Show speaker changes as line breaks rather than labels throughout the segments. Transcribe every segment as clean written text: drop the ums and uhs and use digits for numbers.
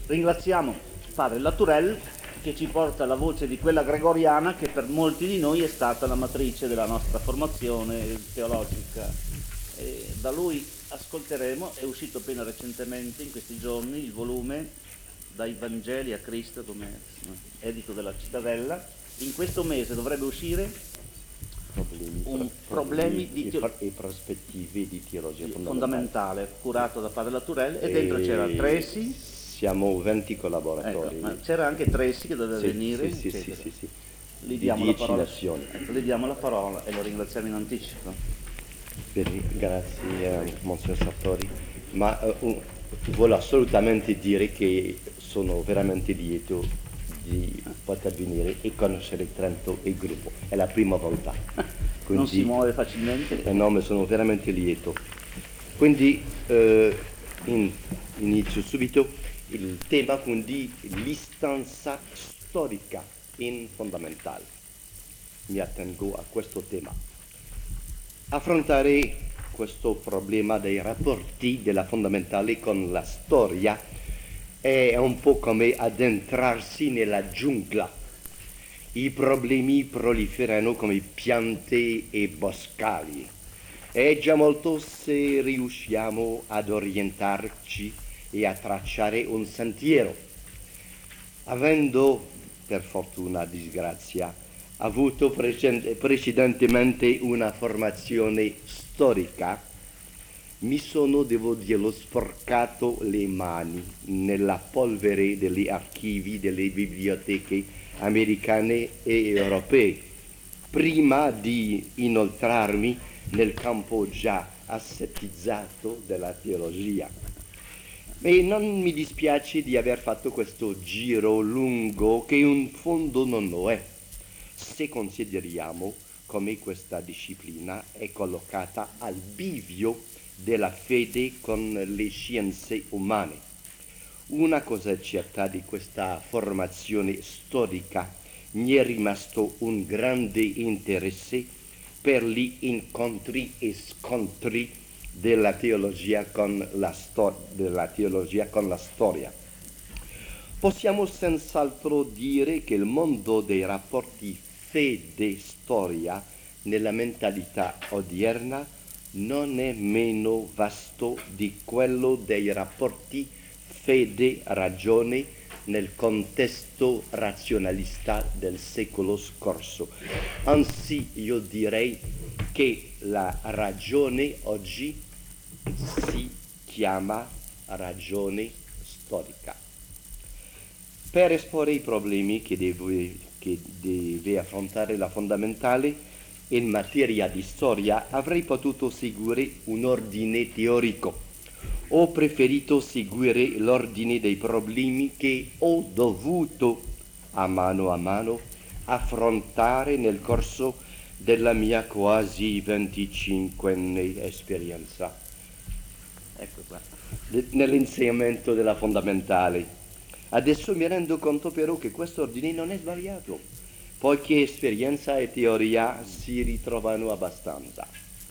Ringraziamo padre Latourelle che ci porta la voce di quella gregoriana che per molti di noi è stata la matrice della nostra formazione teologica. E da lui ascolteremo, è uscito appena recentemente, in questi giorni, il volume Dai Vangeli a Cristo, come edito della Cittadella. In questo mese dovrebbe uscire problemi di
e prospettive di teologia
fondamentale, curato da padre Latourelle, e dentro c'era Tracy.
Siamo 20 collaboratori.
Ecco, ma c'era anche Tracy che doveva venire.
Sì.
Gli diamo la parola. Ecco, gli diamo la parola e lo ringraziamo in anticipo.
Grazie Monsignor Sartori, ma voglio assolutamente dire che sono veramente lieto di poter venire e conoscere Trento e il gruppo, è la prima volta. Quindi,
non si muove facilmente?
No, ma sono veramente lieto. Quindi inizio subito il tema, quindi l'istanza storica in fondamentale. Mi attengo a questo tema. Affrontare questo problema dei rapporti della fondamentale con la storia è un po' come addentrarsi nella giungla. I problemi proliferano come piante e boscagli. È già molto se riusciamo ad orientarci e a tracciare un sentiero. Avendo, per fortuna, disgrazia, avuto precedentemente una formazione storica, mi sono, devo dirlo, sporcato le mani nella polvere degli archivi delle biblioteche americane e europee, prima di inoltrarmi nel campo già assetizzato della teologia. E non mi dispiace di aver fatto questo giro lungo, che in fondo non lo è, se consideriamo come questa disciplina è collocata al bivio della fede con le scienze umane. Una cosa è certa di questa formazione storica: mi è rimasto un grande interesse per gli incontri e scontri della teologia con la storia. Possiamo senz'altro dire che il mondo dei rapporti fede-storia nella mentalità odierna non è meno vasto di quello dei rapporti fede-ragione nel contesto razionalista del secolo scorso. Anzi, io direi che la ragione oggi si chiama ragione storica. Per esporre i problemi che deve affrontare la fondamentale in materia di storia, avrei potuto seguire un ordine teorico. Ho preferito seguire l'ordine dei problemi che ho dovuto a mano affrontare nel corso della mia quasi 25enne esperienza.
Ecco qua.
Nell'insegnamento della fondamentale. Adesso mi rendo conto però che questo ordine non è sbagliato, poiché esperienza e teoria si ritrovano abbastanza.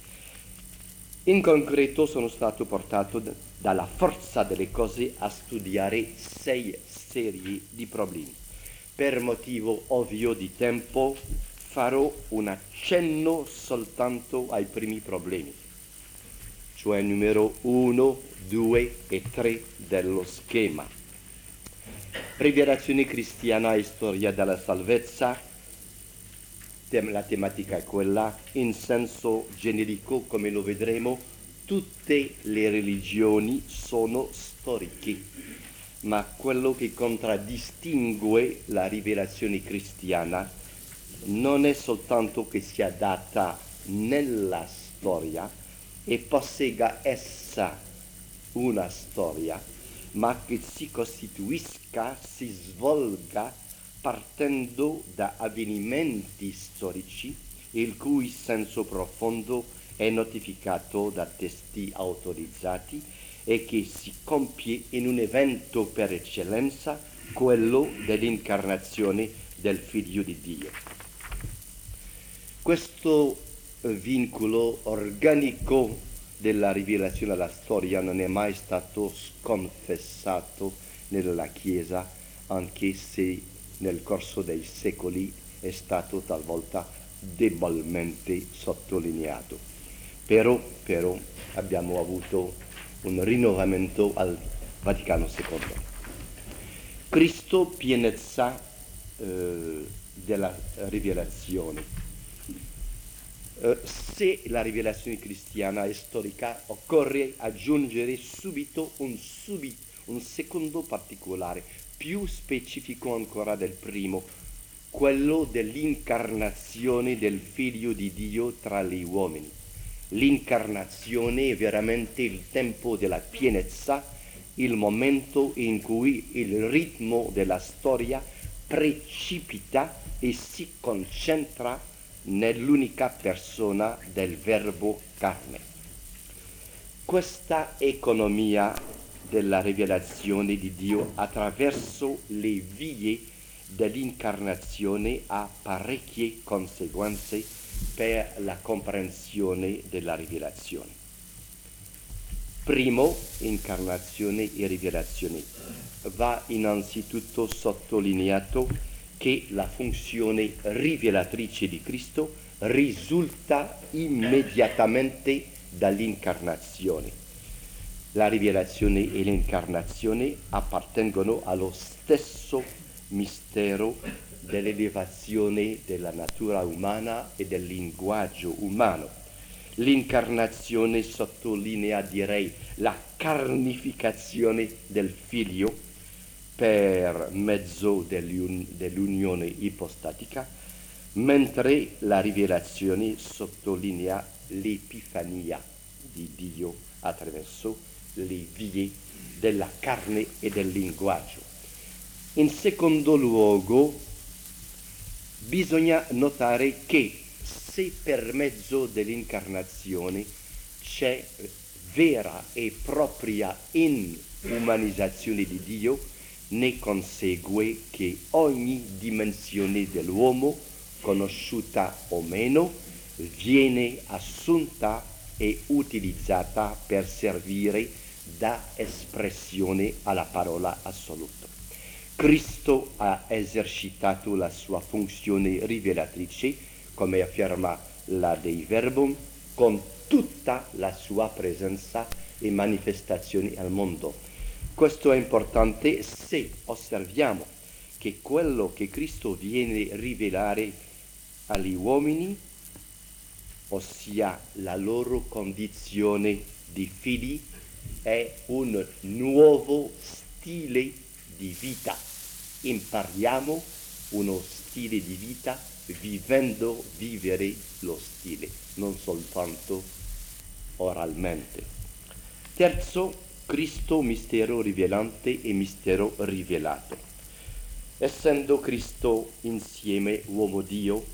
In concreto sono stato portato dalla forza delle cose a studiare 6 serie di problemi. Per motivo ovvio di tempo farò un accenno soltanto ai primi problemi, cioè numero 1, 2 e 3 dello schema. Rivelazione cristiana e storia della salvezza. La tematica è quella, in senso generico, come lo vedremo, tutte le religioni sono storiche, ma quello che contraddistingue la rivelazione cristiana non è soltanto che sia data nella storia e possegga essa una storia, ma che si costituisca, si svolga partendo da avvenimenti storici il cui senso profondo è notificato da testi autorizzati e che si compie in un evento per eccellenza, quello dell'incarnazione del Figlio di Dio. Questo vincolo organico della rivelazione alla storia non è mai stato sconfessato nella Chiesa, anche se nel corso dei secoli è stato talvolta debolmente sottolineato. Però abbiamo avuto un rinnovamento al Vaticano II. Cristo, pienezza della rivelazione. Se la rivelazione cristiana è storica, occorre aggiungere subito un secondo particolare, più specifico ancora del primo, quello dell'incarnazione del Figlio di Dio tra gli uomini. L'incarnazione è veramente il tempo della pienezza, il momento in cui il ritmo della storia precipita e si concentra nell'unica persona del Verbo carne. Questa economia della rivelazione di Dio attraverso le vie dell'incarnazione ha parecchie conseguenze per la comprensione della rivelazione. Primo, incarnazione e rivelazione. Va innanzitutto sottolineato che la funzione rivelatrice di Cristo risulta immediatamente dall'incarnazione. La rivelazione e l'incarnazione appartengono allo stesso mistero dell'elevazione della natura umana e del linguaggio umano. L'incarnazione sottolinea, direi, la carnificazione del Figlio per mezzo dell'unione ipostatica, mentre la rivelazione sottolinea l'epifania di Dio attraverso le vie della carne e del linguaggio. In secondo luogo, bisogna notare che se per mezzo dell'incarnazione c'è vera e propria inumanizzazione di Dio, ne consegue che ogni dimensione dell'uomo, conosciuta o meno, viene assunta e utilizzata per servire da espressione alla parola assoluta. Cristo ha esercitato la sua funzione rivelatrice, come afferma la Dei Verbum, con tutta la sua presenza e manifestazione al mondo. Questo è importante se osserviamo che quello che Cristo viene a rivelare agli uomini, ossia la loro condizione di figli, è un nuovo stile di vita. Impariamo uno stile di vita vivendo vivere lo stile, non soltanto oralmente. Terzo, Cristo mistero rivelante e mistero rivelato. Essendo Cristo insieme uomo-Dio,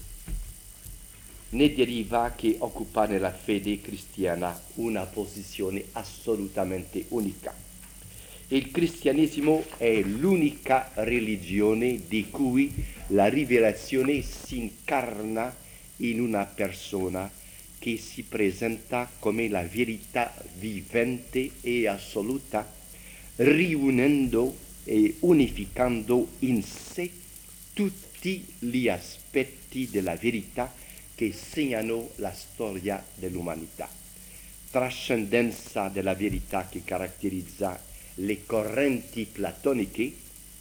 ne deriva che occupa nella fede cristiana una posizione assolutamente unica. Il cristianesimo è l'unica religione di cui la rivelazione si incarna in una persona che si presenta come la verità vivente e assoluta, riunendo e unificando in sé tutti gli aspetti della verità che segnano la storia dell'umanità. Trascendenza della verità che caratterizza le correnti platoniche,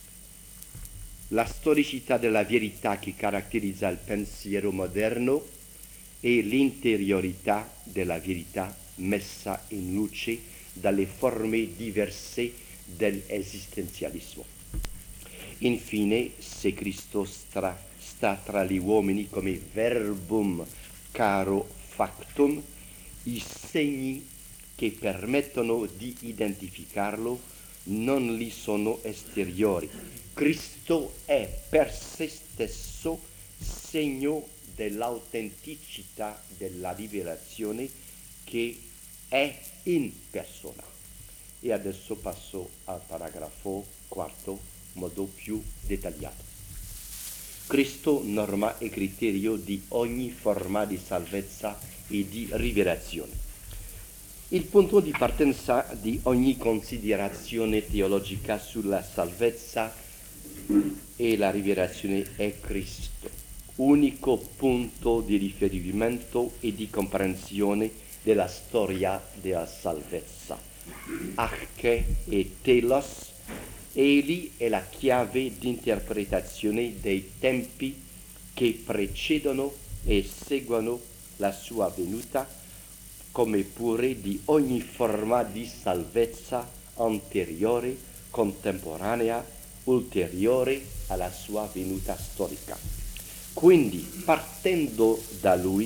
la storicità della verità che caratterizza il pensiero moderno e l'interiorità della verità messa in luce dalle forme diverse dell'esistenzialismo. Infine, se Cristo sta tra gli uomini come verbum caro factum, i segni che permettono di identificarlo non gli sono esteriori. Cristo è per se stesso segno dell'autenticità della rivelazione che è in persona. E adesso passo al paragrafo quarto, modo più dettagliato. Cristo, norma e criterio di ogni forma di salvezza e di rivelazione. Il punto di partenza di ogni considerazione teologica sulla salvezza e la rivelazione è Cristo, unico punto di riferimento e di comprensione della storia della salvezza. Arche e telos, egli è la chiave di interpretazione dei tempi che precedono e seguono la sua venuta, come pure di ogni forma di salvezza anteriore, contemporanea, ulteriore alla sua venuta storica. Quindi partendo da lui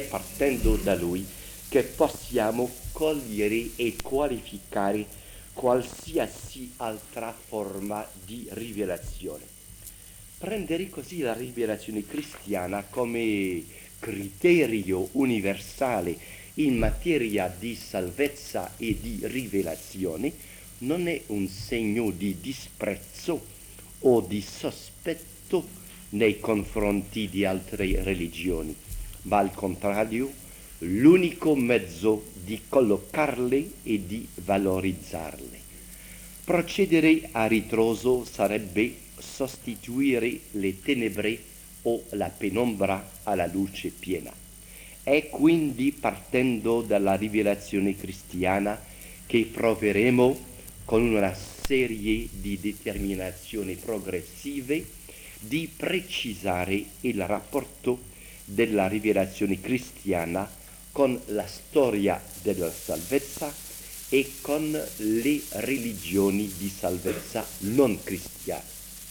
che possiamo cogliere e qualificare qualsiasi altra forma di rivelazione. Prendere così la rivelazione cristiana come criterio universale in materia di salvezza e di rivelazione non è un segno di disprezzo o di sospetto nei confronti di altre religioni, ma al contrario l'unico mezzo di collocarle e di valorizzarle. Procedere a ritroso sarebbe sostituire le tenebre o la penombra alla luce piena. È quindi partendo dalla rivelazione cristiana che proveremo con una serie di determinazioni progressive di precisare il rapporto della rivelazione cristiana con la storia della salvezza e con le religioni di salvezza non cristiane.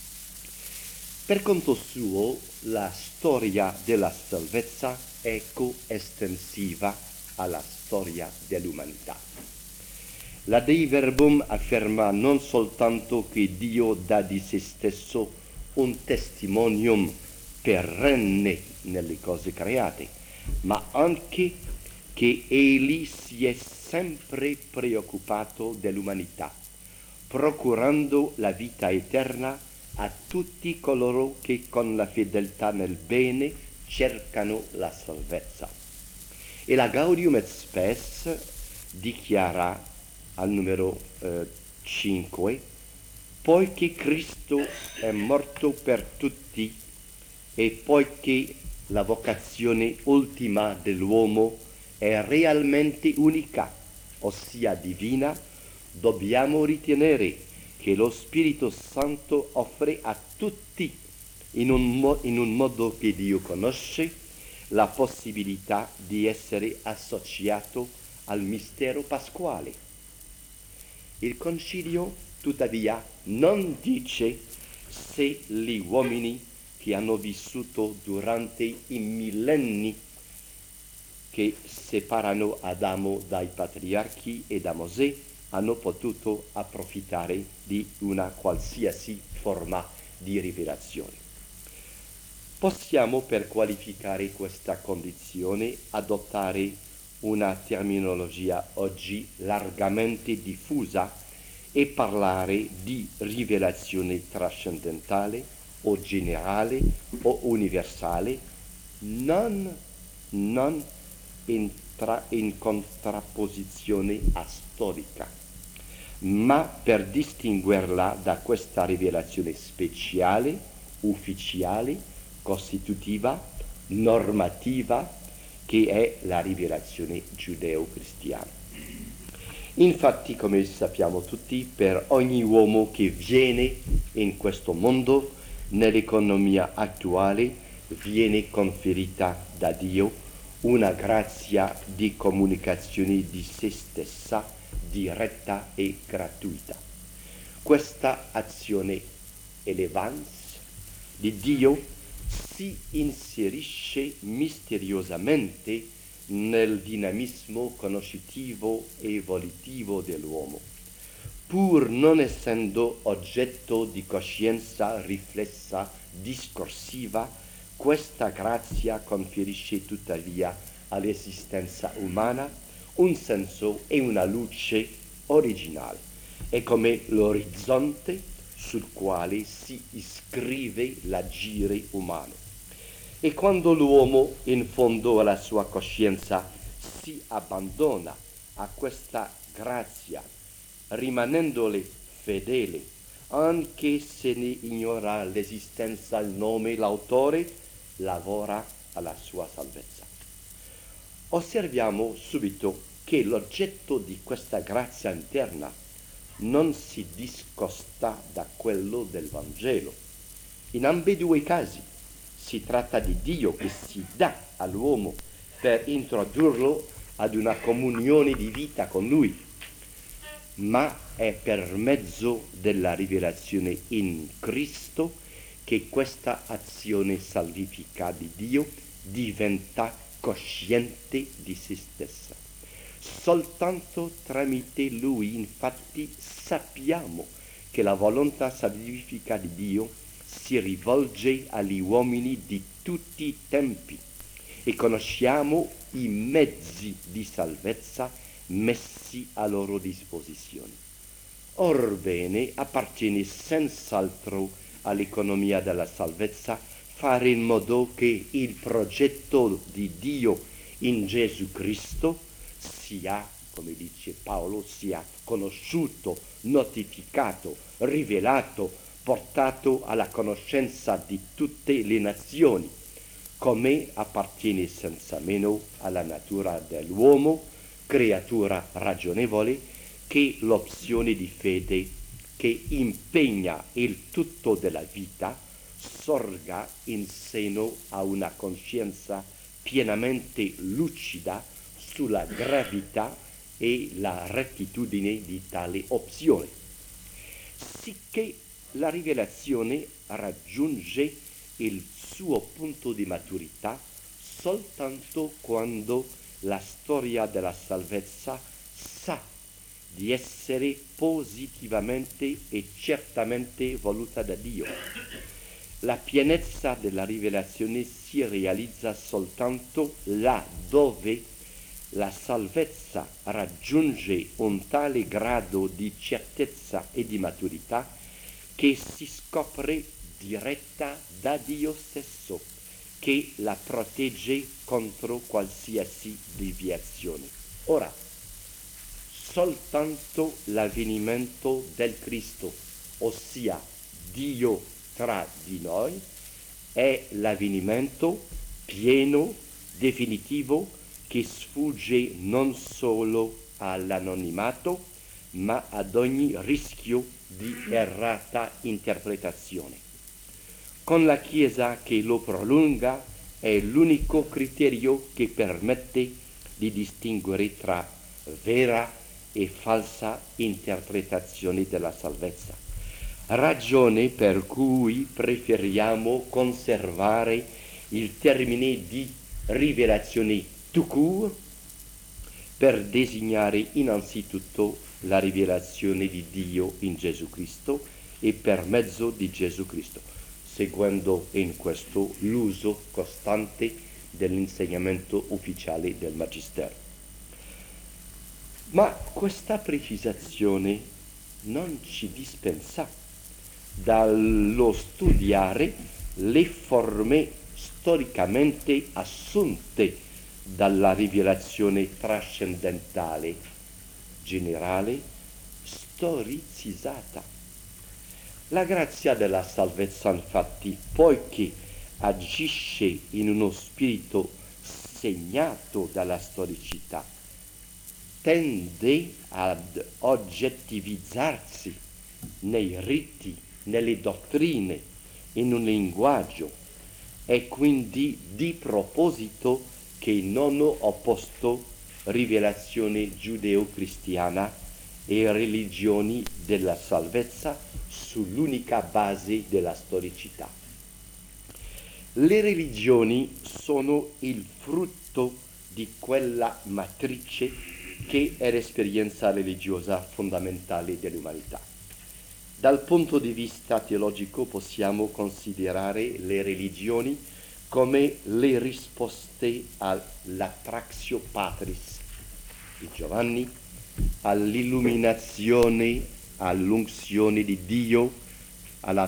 Per conto suo, la storia della salvezza è coestensiva alla storia dell'umanità. La Dei Verbum afferma non soltanto che Dio dà di se stesso un testimonium perenne nelle cose create, ma anche che Egli si è sempre preoccupato dell'umanità, procurando la vita eterna a tutti coloro che con la fedeltà nel bene cercano la salvezza. E la Gaudium et Spes dichiara al numero 5, poiché Cristo è morto per tutti e poiché la vocazione ultima dell'uomo è realmente unica, ossia divina, dobbiamo ritenere che lo Spirito Santo offre a tutti, in un modo che Dio conosce, la possibilità di essere associato al mistero pasquale. Il Concilio, tuttavia, non dice se gli uomini che hanno vissuto durante i millenni che separano Adamo dai patriarchi e da Mosè hanno potuto approfittare di una qualsiasi forma di rivelazione. Possiamo, per qualificare questa condizione, adottare una terminologia oggi largamente diffusa e parlare di rivelazione trascendentale o generale o universale, non in contrapposizione a storica, ma per distinguerla da questa rivelazione speciale, ufficiale, costitutiva, normativa, che è la rivelazione giudeo-cristiana. Infatti, come sappiamo tutti, per ogni uomo che viene in questo mondo, nell'economia attuale, viene conferita da Dio una grazia di comunicazione di se stessa diretta e gratuita. Questa azione elevans di Dio si inserisce misteriosamente nel dinamismo conoscitivo e evolutivo dell'uomo, pur non essendo oggetto di coscienza riflessa discorsiva. Questa grazia conferisce tuttavia all'esistenza umana un senso e una luce originale. È come l'orizzonte sul quale si iscrive l'agire umano. E quando l'uomo, in fondo alla sua coscienza, si abbandona a questa grazia, rimanendole fedeli, anche se ne ignora l'esistenza, il nome, l'autore, lavora alla sua salvezza. Osserviamo subito che l'oggetto di questa grazia interna non si discosta da quello del Vangelo. In ambedue i casi si tratta di Dio che si dà all'uomo per introdurlo ad una comunione di vita con Lui, ma è per mezzo della rivelazione in Cristo che questa azione salvifica di Dio diventa cosciente di se stessa. Soltanto tramite Lui, infatti, sappiamo che la volontà salvifica di Dio si rivolge agli uomini di tutti i tempi e conosciamo i mezzi di salvezza messi a loro disposizione. Orbene, appartiene senz'altro all'economia della salvezza fare in modo che il progetto di Dio in Gesù Cristo sia, come dice Paolo, sia conosciuto, notificato, rivelato, portato alla conoscenza di tutte le nazioni, come appartiene senza meno alla natura dell'uomo, creatura ragionevole, che l'opzione di fede che impegna il tutto della vita sorga in seno a una coscienza pienamente lucida sulla gravità e la rettitudine di tale opzione, sicché la rivelazione raggiunge il suo punto di maturità soltanto quando la storia della salvezza sa di essere positivamente e certamente voluta da Dio. La pienezza della rivelazione si realizza soltanto là dove la salvezza raggiunge un tale grado di certezza e di maturità che si scopre diretta da Dio stesso, che la protegge contro qualsiasi deviazione. Ora, soltanto l'avvenimento del Cristo, ossia Dio tra di noi, è l'avvenimento pieno, definitivo, che sfugge non solo all'anonimato, ma ad ogni rischio di errata interpretazione. Con la Chiesa che lo prolunga è l'unico criterio che permette di distinguere tra vera e falsa interpretazione della salvezza. Ragione per cui preferiamo conservare il termine di rivelazione tout court per designare innanzitutto la rivelazione di Dio in Gesù Cristo e per mezzo di Gesù Cristo, seguendo in questo l'uso costante dell'insegnamento ufficiale del Magistero. Ma questa precisazione non ci dispensa dallo studiare le forme storicamente assunte dalla rivelazione trascendentale, generale, storicizzata. La grazia della salvezza, infatti, poiché agisce in uno spirito segnato dalla storicità, tende ad oggettivizzarsi nei riti, nelle dottrine, in un linguaggio. È quindi di proposito che non ho opposto rivelazione giudeo-cristiana e religioni della salvezza sull'unica base della storicità. Le religioni sono il frutto di quella matrice che è l'esperienza religiosa fondamentale dell'umanità. Dal punto di vista teologico possiamo considerare le religioni come le risposte all'attractio patris di Giovanni, all'illuminazione, all'unzione di Dio, alla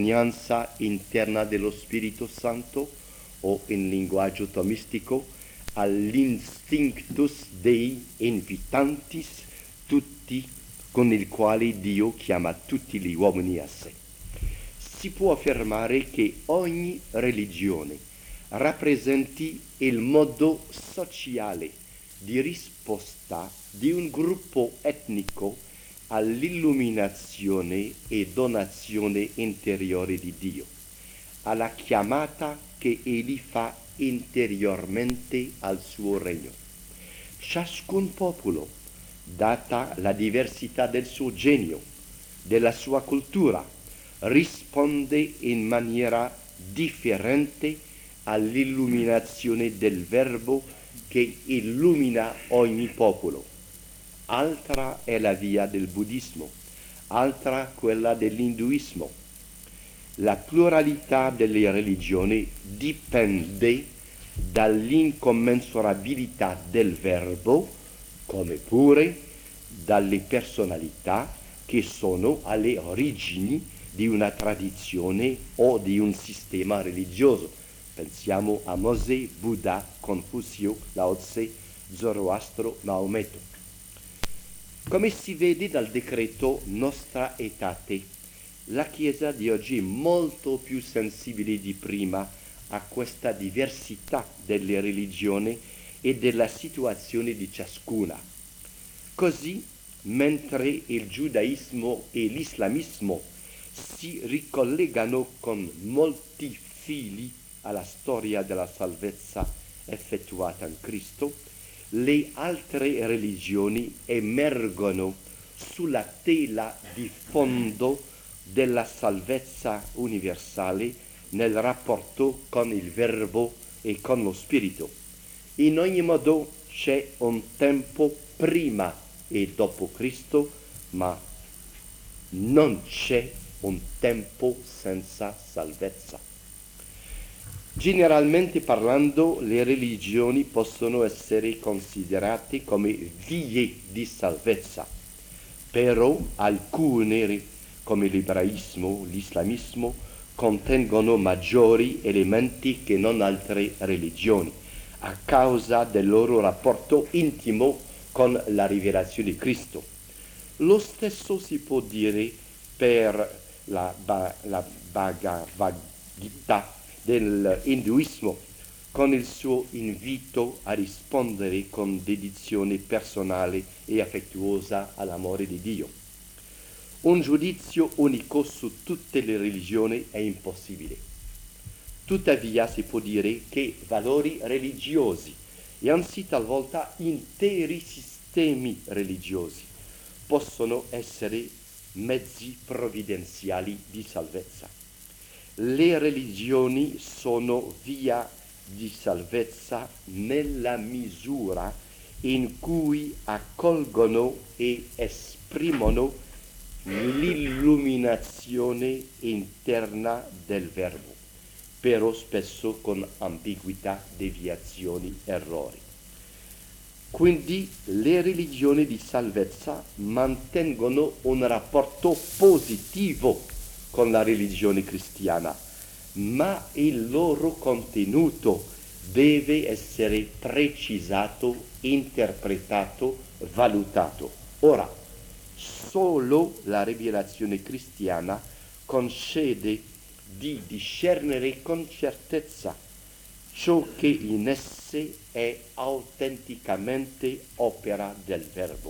testimonianza interna dello Spirito Santo o in linguaggio tomistico, all'instinctus Dei invitantis tutti, con il quale Dio chiama tutti gli uomini a sé. Si può affermare che ogni religione rappresenti il modo sociale di risposta di un gruppo etnico all'illuminazione e donazione interiore di Dio, alla chiamata che egli fa interiormente al suo regno. Ciascun popolo, data la diversità del suo genio, della sua cultura, risponde in maniera differente all'illuminazione del Verbo che illumina ogni popolo. Altra è la via del buddismo, altra quella dell'induismo. La pluralità delle religioni dipende dall'incommensurabilità del Verbo, come pure dalle personalità che sono alle origini di una tradizione o di un sistema religioso. Pensiamo a Mosè, Buddha, Confucio, Lao Tse, Zoroastro, Maometto. Come si vede dal decreto Nostra Aetate, la Chiesa di oggi è molto più sensibile di prima a questa diversità delle religioni e della situazione di ciascuna. Così, mentre il giudaismo e l'islamismo si ricollegano con molti fili alla storia della salvezza effettuata in Cristo, le altre religioni emergono sulla tela di fondo della salvezza universale nel rapporto con il Verbo e con lo Spirito. In ogni modo c'è un tempo prima e dopo Cristo, ma non c'è un tempo senza salvezza. Generalmente parlando, le religioni possono essere considerate come vie di salvezza, però alcune, come l'ebraismo, l'islamismo, contengono maggiori elementi che non altre religioni, a causa del loro rapporto intimo con la rivelazione di Cristo. Lo stesso si può dire per la Bhagavad Gita dell'induismo, con il suo invito a rispondere con dedizione personale e affettuosa all'amore di Dio. Un giudizio unico su tutte le religioni è impossibile. Tuttavia si può dire che valori religiosi e anzi talvolta interi sistemi religiosi possono essere mezzi provvidenziali di salvezza. Le religioni sono via di salvezza nella misura in cui accolgono e esprimono l'illuminazione interna del Verbo, però spesso con ambiguità, deviazioni, errori. Quindi le religioni di salvezza mantengono un rapporto positivo con la religione cristiana, ma il loro contenuto deve essere precisato, interpretato, valutato. Ora, solo la rivelazione cristiana concede di discernere con certezza ciò che in esse è autenticamente opera del Verbo.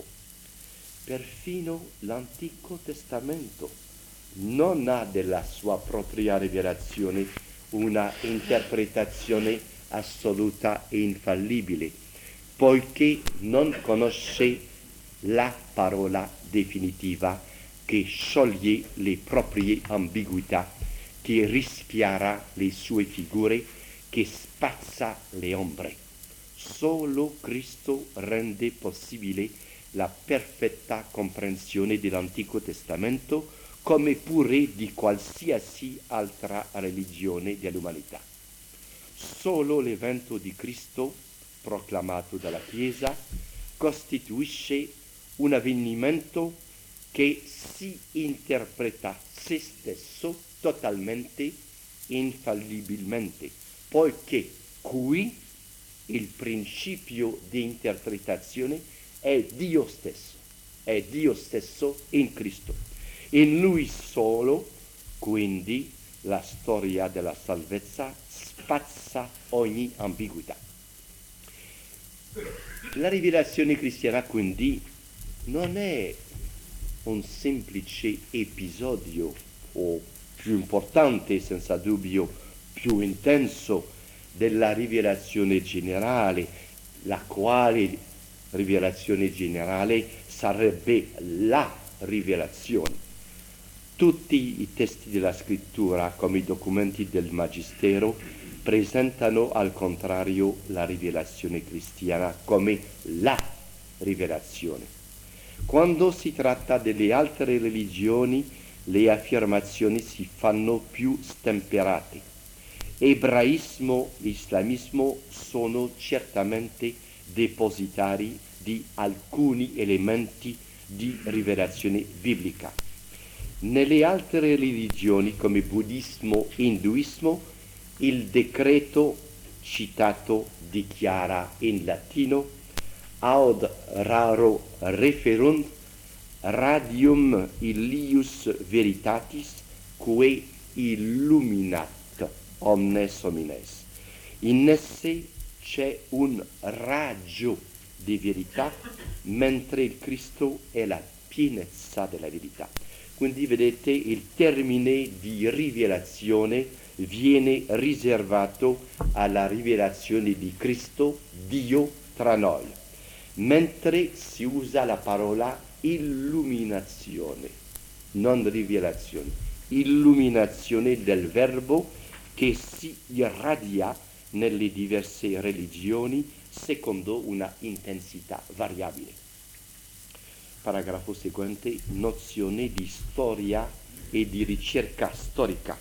Perfino l'Antico Testamento non ha della sua propria rivelazione una interpretazione assoluta e infallibile, poiché non conosce la parola definitiva che scioglie le proprie ambiguità, che rischiara le sue figure, che spazza le ombre. Solo Cristo rende possibile la perfetta comprensione dell'Antico Testamento, come pure di qualsiasi altra religione dell'umanità. Solo l'evento di Cristo, proclamato dalla Chiesa, costituisce un avvenimento che si interpreta se stesso totalmente, infallibilmente, poiché qui il principio di interpretazione è Dio stesso in Cristo. In Lui solo, quindi, la storia della salvezza spazza ogni ambiguità. La rivelazione cristiana, quindi, non è un semplice episodio, o più importante, senza dubbio, più intenso della rivelazione generale, la quale rivelazione generale sarebbe la rivelazione. Tutti i testi della scrittura, come i documenti del Magistero, presentano al contrario la rivelazione cristiana come la rivelazione. Quando si tratta delle altre religioni, le affermazioni si fanno più stemperate. Ebraismo e islamismo sono certamente depositari di alcuni elementi di rivelazione biblica. Nelle altre religioni, come buddismo e induismo, il decreto citato dichiara in latino aut raro referunt radium illius veritatis quae illuminat omnes homines. In esse c'è un raggio di verità, mentre il Cristo è la pienezza della verità. Quindi vedete, il termine di rivelazione viene riservato alla rivelazione di Cristo, Dio tra noi, mentre si usa la parola illuminazione, non rivelazione, illuminazione del verbo che si irradia nelle diverse religioni secondo una intensità variabile. Paragrafo seguente, nozione di storia e di ricerca storica.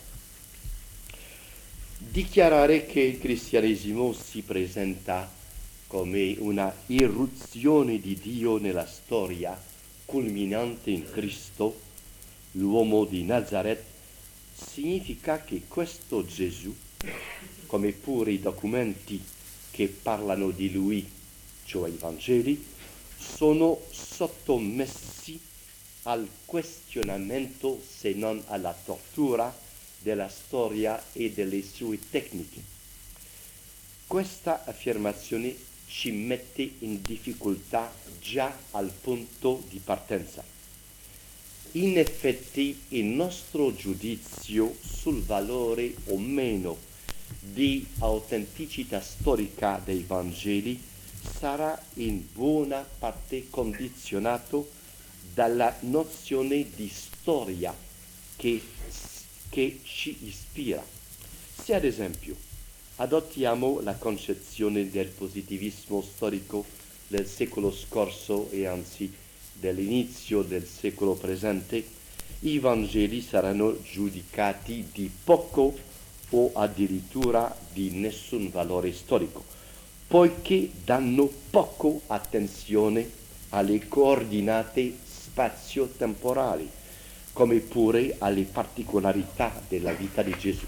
Dichiarare che il cristianesimo si presenta come una irruzione di Dio nella storia, culminante in Cristo, l'uomo di Nazareth, significa che questo Gesù, come pure i documenti che parlano di lui, cioè i Vangeli, sono sottomessi al questionamento, se non alla tortura, della storia e delle sue tecniche. Questa affermazione ci mette in difficoltà già al punto di partenza. In effetti, il nostro giudizio sul valore o meno di autenticità storica dei Vangeli sarà in buona parte condizionato dalla nozione di storia che ci ispira. Se ad esempio adottiamo la concezione del positivismo storico del secolo scorso e anzi dell'inizio del secolo presente, i Vangeli saranno giudicati di poco o addirittura di nessun valore storico, poiché danno poco attenzione alle coordinate spazio-temporali, come pure alle particolarità della vita di Gesù.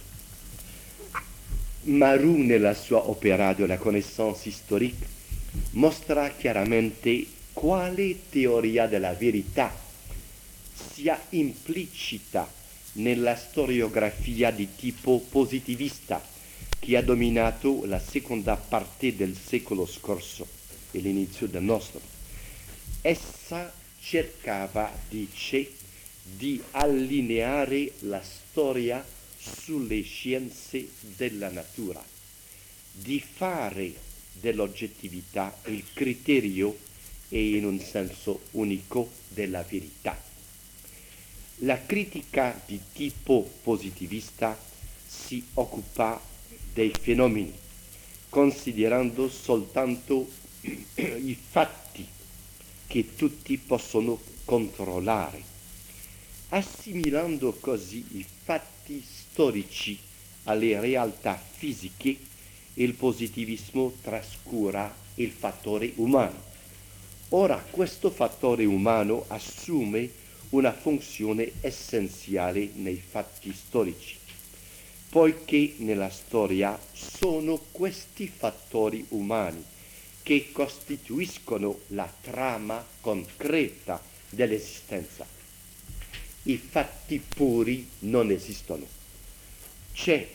Marou, nella sua opera de la connaissance historique, mostra chiaramente quale teoria della verità sia implicita nella storiografia di tipo positivista che ha dominato la seconda parte del secolo scorso e l'inizio del nostro. Essa cercava, dice, di allineare la storia sulle scienze della natura, di fare dell'oggettività il criterio e in un senso unico della verità. La critica di tipo positivista si occupa dei fenomeni, considerando soltanto i fatti che tutti possono controllare, assimilando così i fatti storici alle realtà fisiche. Il positivismo trascura il fattore umano. Ora, questo fattore umano assume una funzione essenziale nei fatti storici. poiché nella storia sono questi fattori umani che costituiscono la trama concreta dell'esistenza. I fatti puri non esistono. C'è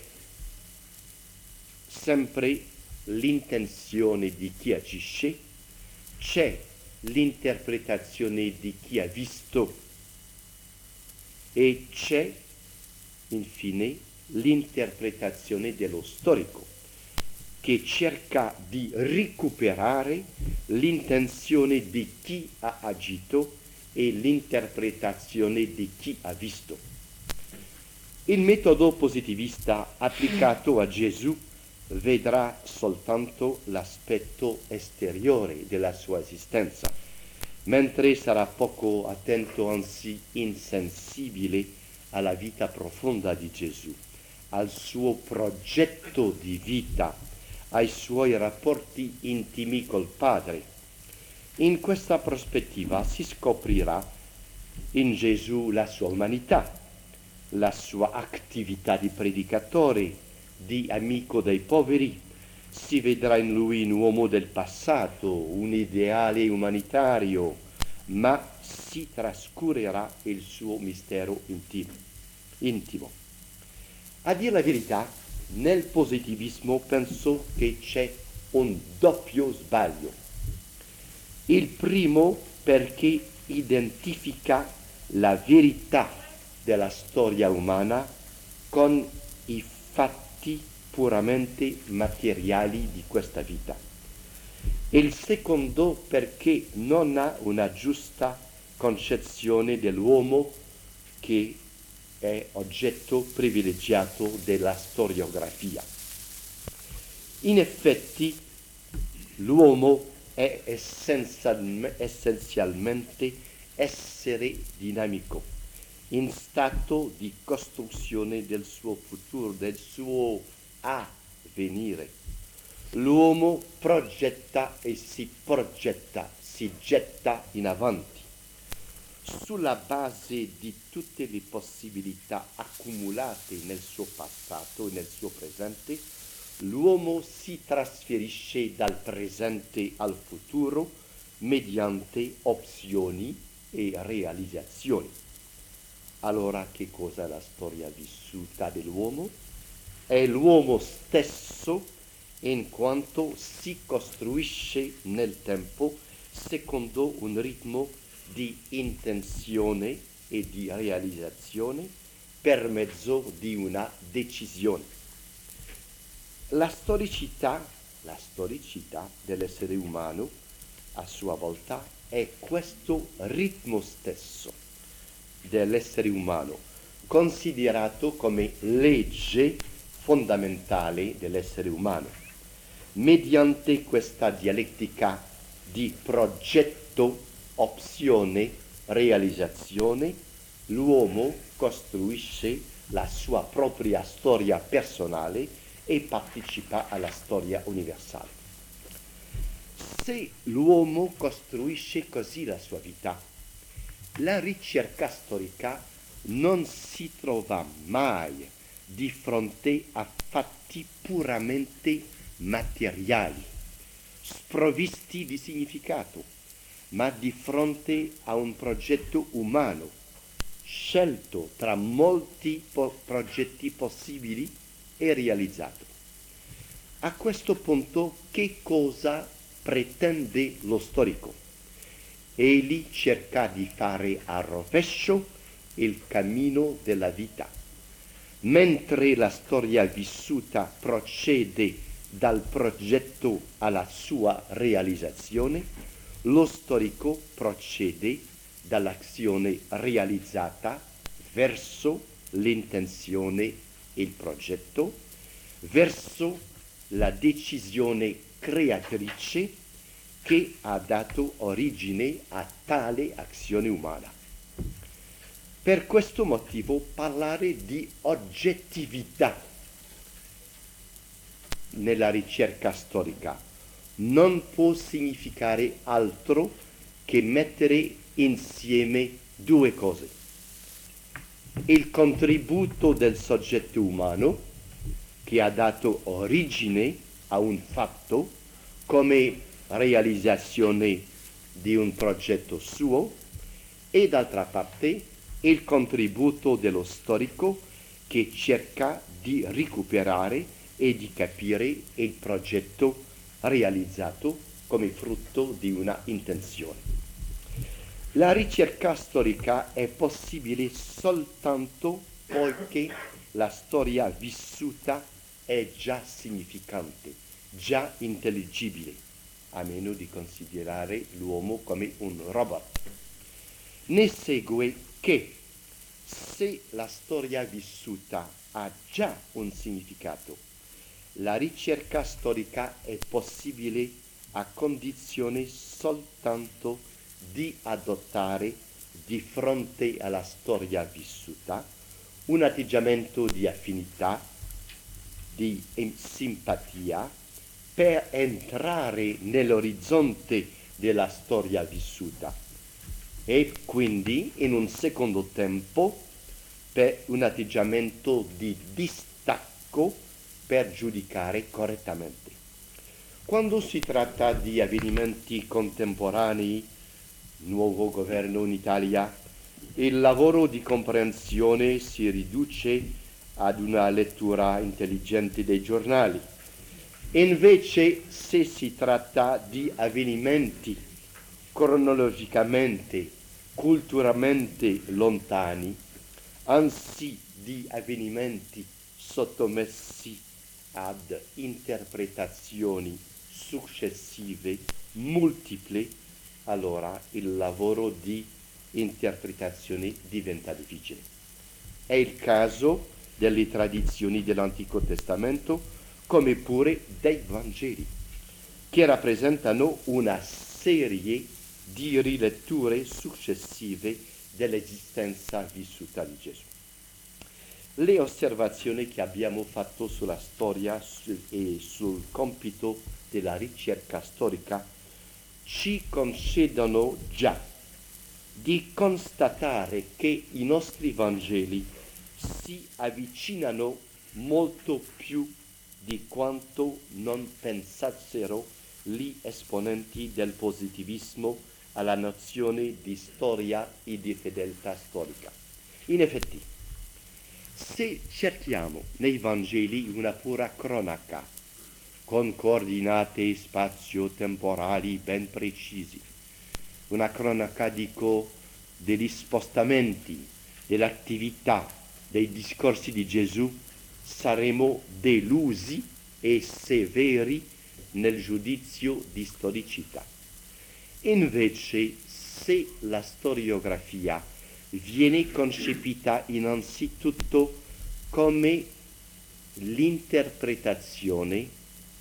sempre l'intenzione di chi agisce, c'è l'interpretazione di chi ha visto e c'è infine l'interpretazione dello storico che cerca di recuperare l'intenzione di chi ha agito e l'interpretazione di chi ha visto. Il metodo positivista applicato a Gesù vedrà soltanto l'aspetto esteriore della sua esistenza, mentre sarà poco attento, anzi insensibile alla vita profonda di Gesù, al suo progetto di vita, ai suoi rapporti intimi col Padre. In questa prospettiva si scoprirà in Gesù la sua umanità, la sua attività di predicatore, di amico dei poveri. Si vedrà in lui un uomo del passato, un ideale umanitario, ma si trascurerà il suo mistero intimo. A dire la verità, nel positivismo penso che c'è un doppio sbaglio. Il primo perché identifica la verità della storia umana con i fatti puramente materiali di questa vita. E il secondo perché non ha una giusta concezione dell'uomo che è oggetto privilegiato della storiografia. In effetti l'uomo è essenzialmente essere dinamico, in stato di costruzione del suo futuro, del suo avvenire. L'uomo progetta e si getta in avanti. Sulla base di tutte le possibilità accumulate nel suo passato e nel suo presente, l'uomo si trasferisce dal presente al futuro mediante opzioni e realizzazioni. Allora che cos'è la storia vissuta dell'uomo? È l'uomo stesso in quanto si costruisce nel tempo secondo un ritmo di intenzione e di realizzazione per mezzo di una decisione. La storicità dell'essere umano, a sua volta, è questo ritmo stesso dell'essere umano, considerato come legge fondamentale dell'essere umano. Mediante questa dialettica di progetto, opzione, realizzazione, l'uomo costruisce la sua propria storia personale e partecipa alla storia universale. Se l'uomo costruisce così la sua vita, la ricerca storica non si trova mai di fronte a fatti puramente materiali, sprovvisti di significato, ma di fronte a un progetto umano, scelto tra molti progetti possibili e realizzato. A questo punto, che cosa pretende lo storico? Egli cerca di fare a rovescio il cammino della vita. Mentre la storia vissuta procede dal progetto alla sua realizzazione, lo storico procede dall'azione realizzata verso l'intenzione e il progetto, verso la decisione creatrice che ha dato origine a tale azione umana. Per questo motivo parlare di oggettività nella ricerca storica non può significare altro che mettere insieme due cose: il contributo del soggetto umano che ha dato origine a un fatto come realizzazione di un progetto suo, e d'altra parte il contributo dello storico che cerca di recuperare e di capire il progetto realizzato come frutto di una intenzione. La ricerca storica è possibile soltanto poiché la storia vissuta è già significante, già intelligibile, a meno di considerare l'uomo come un robot. Ne segue che se la storia vissuta ha già un significato, la ricerca storica è possibile a condizione soltanto di adottare di fronte alla storia vissuta un atteggiamento di affinità, di simpatia, per entrare nell'orizzonte della storia vissuta e quindi in un secondo tempo per un atteggiamento di distacco per giudicare correttamente. Quando si tratta di avvenimenti contemporanei, nuovo governo in Italia, il lavoro di comprensione si riduce ad una lettura intelligente dei giornali. Invece, se si tratta di avvenimenti cronologicamente, culturalmente lontani, anzi di avvenimenti sottomessi ad interpretazioni successive, multiple, allora il lavoro di interpretazione diventa difficile. È il caso delle tradizioni dell'Antico Testamento, come pure dei Vangeli, che rappresentano una serie di riletture successive dell'esistenza vissuta di Gesù. Le osservazioni che abbiamo fatto sulla storia e sul compito della ricerca storica ci concedono già di constatare che i nostri Vangeli si avvicinano molto più di quanto non pensassero gli esponenti del positivismo alla nozione di storia e di fedeltà storica. In effetti, se cerchiamo nei Vangeli una pura cronaca, con coordinate spazio-temporali ben precisi, una cronaca, dico, degli spostamenti, dell'attività, dei discorsi di Gesù, saremo delusi e severi nel giudizio di storicità. Invece, se la storiografia viene concepita innanzitutto come l'interpretazione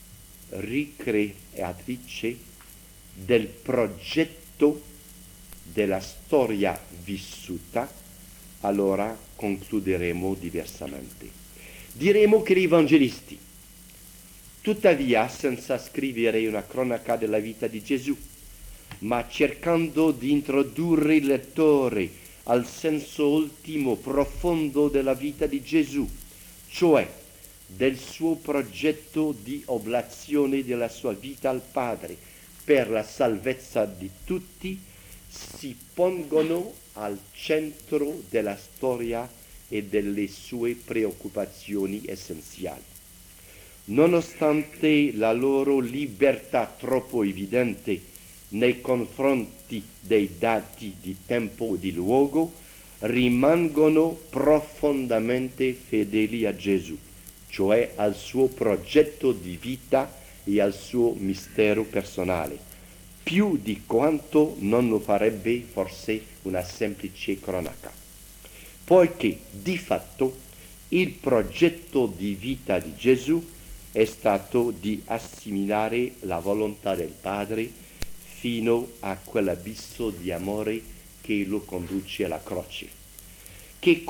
ricreatrice del progetto della storia vissuta, allora concluderemo diversamente. Diremo che gli evangelisti, tuttavia senza scrivere una cronaca della vita di Gesù, ma cercando di introdurre il lettore al senso ultimo profondo della vita di Gesù, cioè del suo progetto di oblazione della sua vita al Padre per la salvezza di tutti, si pongono al centro della storia e delle sue preoccupazioni essenziali. Nonostante la loro libertà troppo evidente nei confronti dei dati di tempo e di luogo, rimangono profondamente fedeli a Gesù, cioè al suo progetto di vita e al suo mistero personale, più di quanto non lo farebbe forse una semplice cronaca, poiché di fatto il progetto di vita di Gesù è stato di assimilare la volontà del Padre fino a quell'abisso di amore che lo conduce alla croce. Che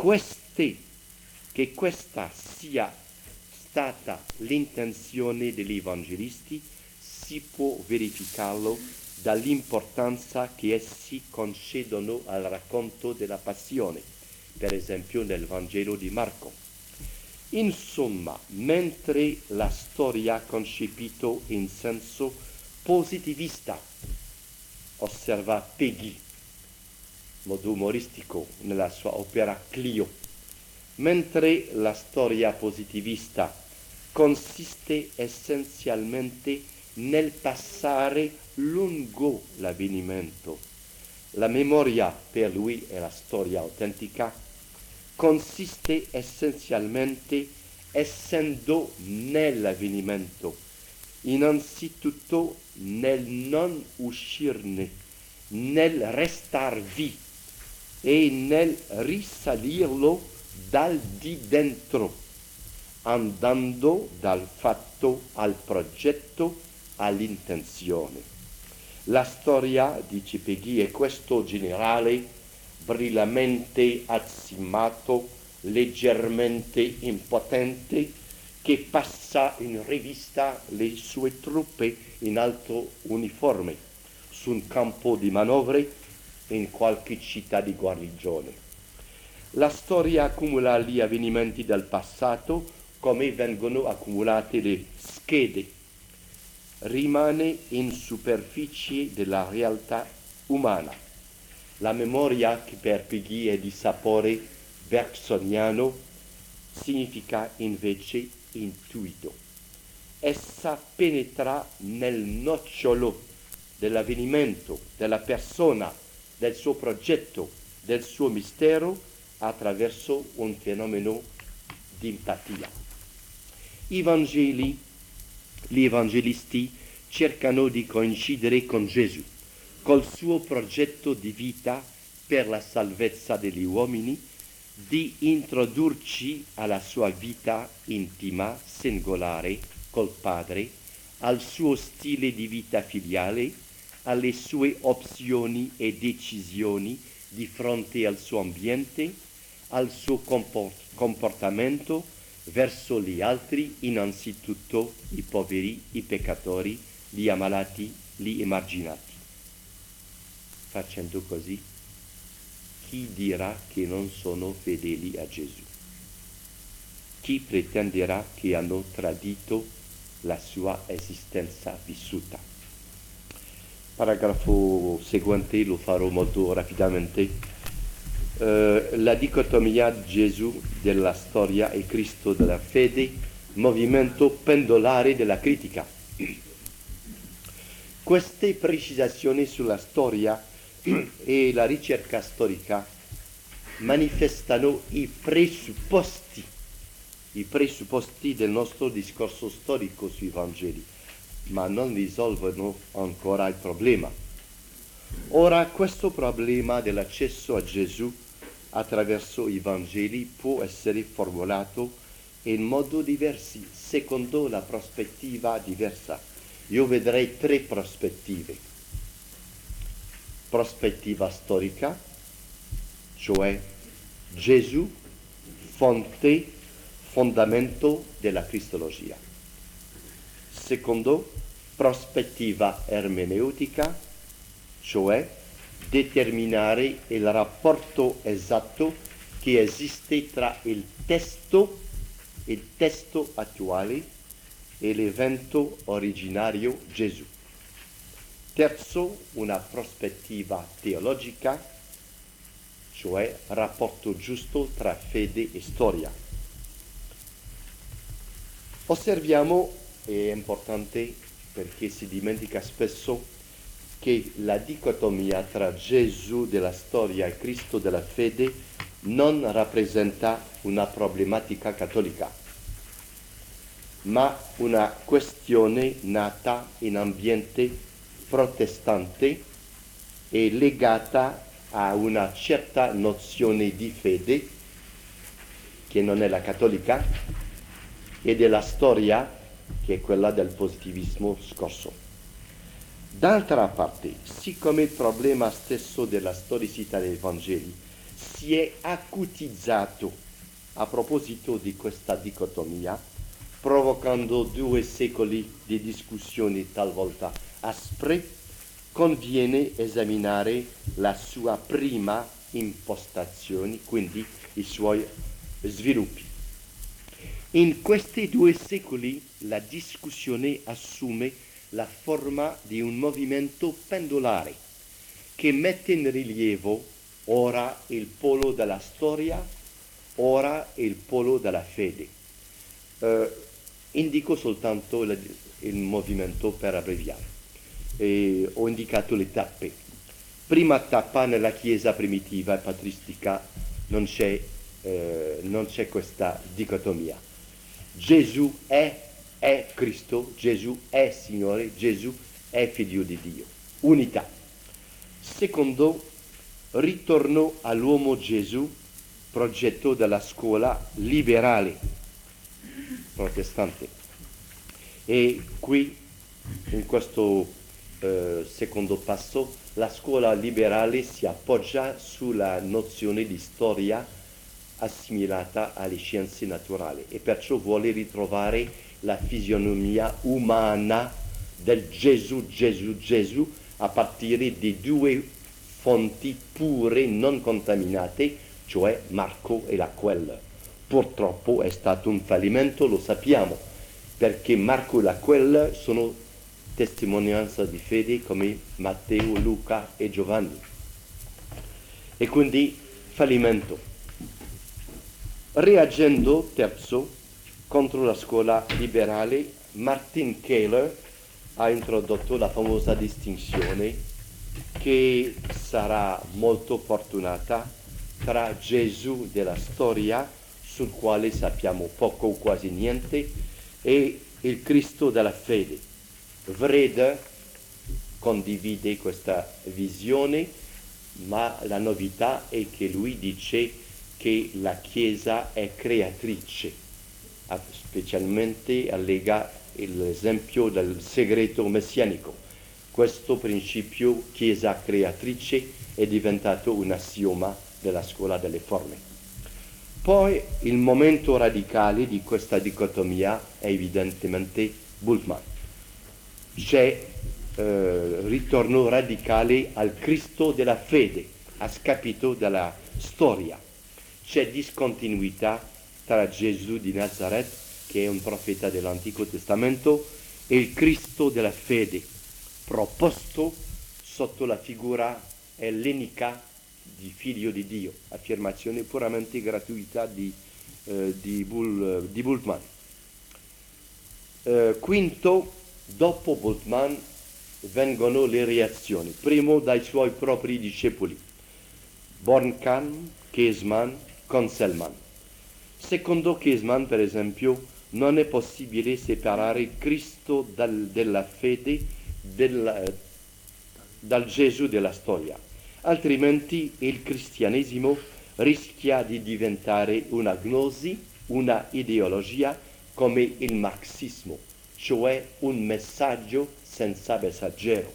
questa sia stata l'intenzione degli evangelisti si può verificarlo dall'importanza che essi concedono al racconto della passione, per esempio nel Vangelo di Marco. Insomma, mentre la storia ha concepito in senso positivista, osserva Peggy, modo umoristico nella sua opera Clio, mentre la storia positivista consiste essenzialmente nel passare lungo l'avvenimento. La memoria per lui è la storia autentica, consiste essenzialmente essendo nell'avvenimento, innanzitutto nel non uscirne, nel restarvi e nel risalirlo dal di dentro, andando dal fatto al progetto all'intenzione. La storia, dice Peggy, è questo generale, brillammente azzimato, leggermente impotente, che passa in rivista le sue truppe in alto uniforme, su un campo di manovre in qualche città di guarigione. La storia accumula gli avvenimenti del passato come vengono accumulate le schede, rimane in superficie della realtà umana. La memoria, che per Peggy è di sapore bergsoniano, significa invece intuito. Essa penetra nel nocciolo dell'avvenimento, della persona, del suo progetto, del suo mistero, attraverso un fenomeno di empatia. Gli evangelisti cercano di coincidere con Gesù, col suo progetto di vita per la salvezza degli uomini, di introdurci alla sua vita intima, singolare, col Padre, al suo stile di vita filiale, alle sue opzioni e decisioni di fronte al suo ambiente, al suo comportamento verso gli altri, innanzitutto i poveri, i peccatori, gli ammalati, gli emarginati. Facendo così, chi dirà che non sono fedeli a Gesù? Chi pretenderà che hanno tradito la sua esistenza vissuta? Paragrafo seguente, lo farò molto rapidamente. La dicotomia Gesù della storia e Cristo della fede, movimento pendolare della critica. Queste precisazioni sulla storia e la ricerca storica manifestano i presupposti del nostro discorso storico sui Vangeli, ma non risolvono ancora il problema. Ora, questo problema dell'accesso a Gesù attraverso i Vangeli può essere formulato in modo diversi, secondo la prospettiva diversa. Io vedrei 3 prospettive. Prospettiva storica, cioè Gesù, fondamento della cristologia. Secondo, prospettiva ermeneutica, cioè determinare il rapporto esatto che esiste tra il testo attuale e l'evento originario Gesù. Terzo, una prospettiva teologica, cioè rapporto giusto tra fede e storia. Osserviamo, è importante perché si dimentica spesso, che la dicotomia tra Gesù della storia e Cristo della fede non rappresenta una problematica cattolica, ma una questione nata in ambiente protestante e legata a una certa nozione di fede, che non è la cattolica, e della storia, che è quella del positivismo scorso. D'altra parte, siccome il problema stesso della storicità dei Vangeli si è acutizzato a proposito di questa dicotomia, provocando 2 secoli di discussioni talvolta aspre, conviene esaminare la sua prima impostazione, quindi i suoi sviluppi. In questi 2 secoli la discussione assume la forma di un movimento pendolare che mette in rilievo ora il polo della storia, ora il polo della fede. Indico soltanto il movimento per abbreviare. Ho indicato le tappe. Prima tappa nella Chiesa primitiva e patristica non c'è questa dicotomia. Gesù è Cristo, Gesù è Signore, Gesù è Figlio di Dio. Unità. Secondo, ritorno all'uomo Gesù, progetto della scuola liberale protestante. E qui, in questo secondo passo, la scuola liberale si appoggia sulla nozione di storia assimilata alle scienze naturali e perciò vuole ritrovare la fisionomia umana del Gesù a partire di 2 fonti pure non contaminate, cioè Marco e la Quelle. Purtroppo è stato un fallimento, lo sappiamo, perché Marco e la Quelle sono testimonianza di fede come Matteo, Luca e Giovanni. E quindi fallimento. Reagendo, terzo, contro la scuola liberale, Martin Keller ha introdotto la famosa distinzione che sarà molto fortunata tra Gesù della storia, sul quale sappiamo poco o quasi niente, e il Cristo della fede. Wrede condivide questa visione, ma la novità è che lui dice che la Chiesa è creatrice, specialmente allega l'esempio del segreto messianico. Questo principio Chiesa creatrice è diventato un assioma della scuola delle forme. Poi il momento radicale di questa dicotomia è evidentemente Bultmann. C'è ritorno radicale al Cristo della fede, a scapito della storia. C'è discontinuità tra Gesù di Nazareth, che è un profeta dell'Antico Testamento, e il Cristo della fede, proposto sotto la figura ellenica di Figlio di Dio, affermazione puramente gratuita di Bultmann. Quinto, dopo Bultmann vengono le reazioni, primo dai suoi propri discepoli, Bornkamm, Käsemann, Conzelmann. Secondo Käsemann, per esempio, non è possibile separare il Cristo della fede dal Gesù della storia, altrimenti il cristianesimo rischia di diventare una gnosi, una ideologia come il marxismo, cioè un messaggio senza messaggero.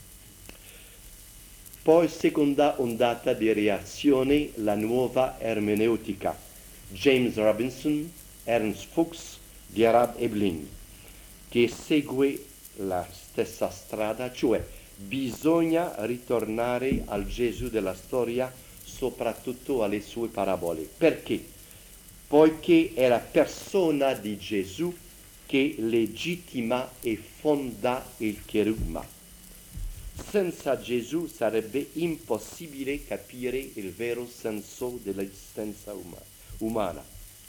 Poi seconda ondata di reazione, la nuova ermeneutica, James Robinson, Ernst Fuchs, Gerhard Ebling, che segue la stessa strada, cioè bisogna ritornare al Gesù della storia, soprattutto alle sue parabole. Perché? Poiché è la persona di Gesù che legittima e fonda il cherugma. Senza Gesù sarebbe impossibile capire il vero senso dell'esistenza umana.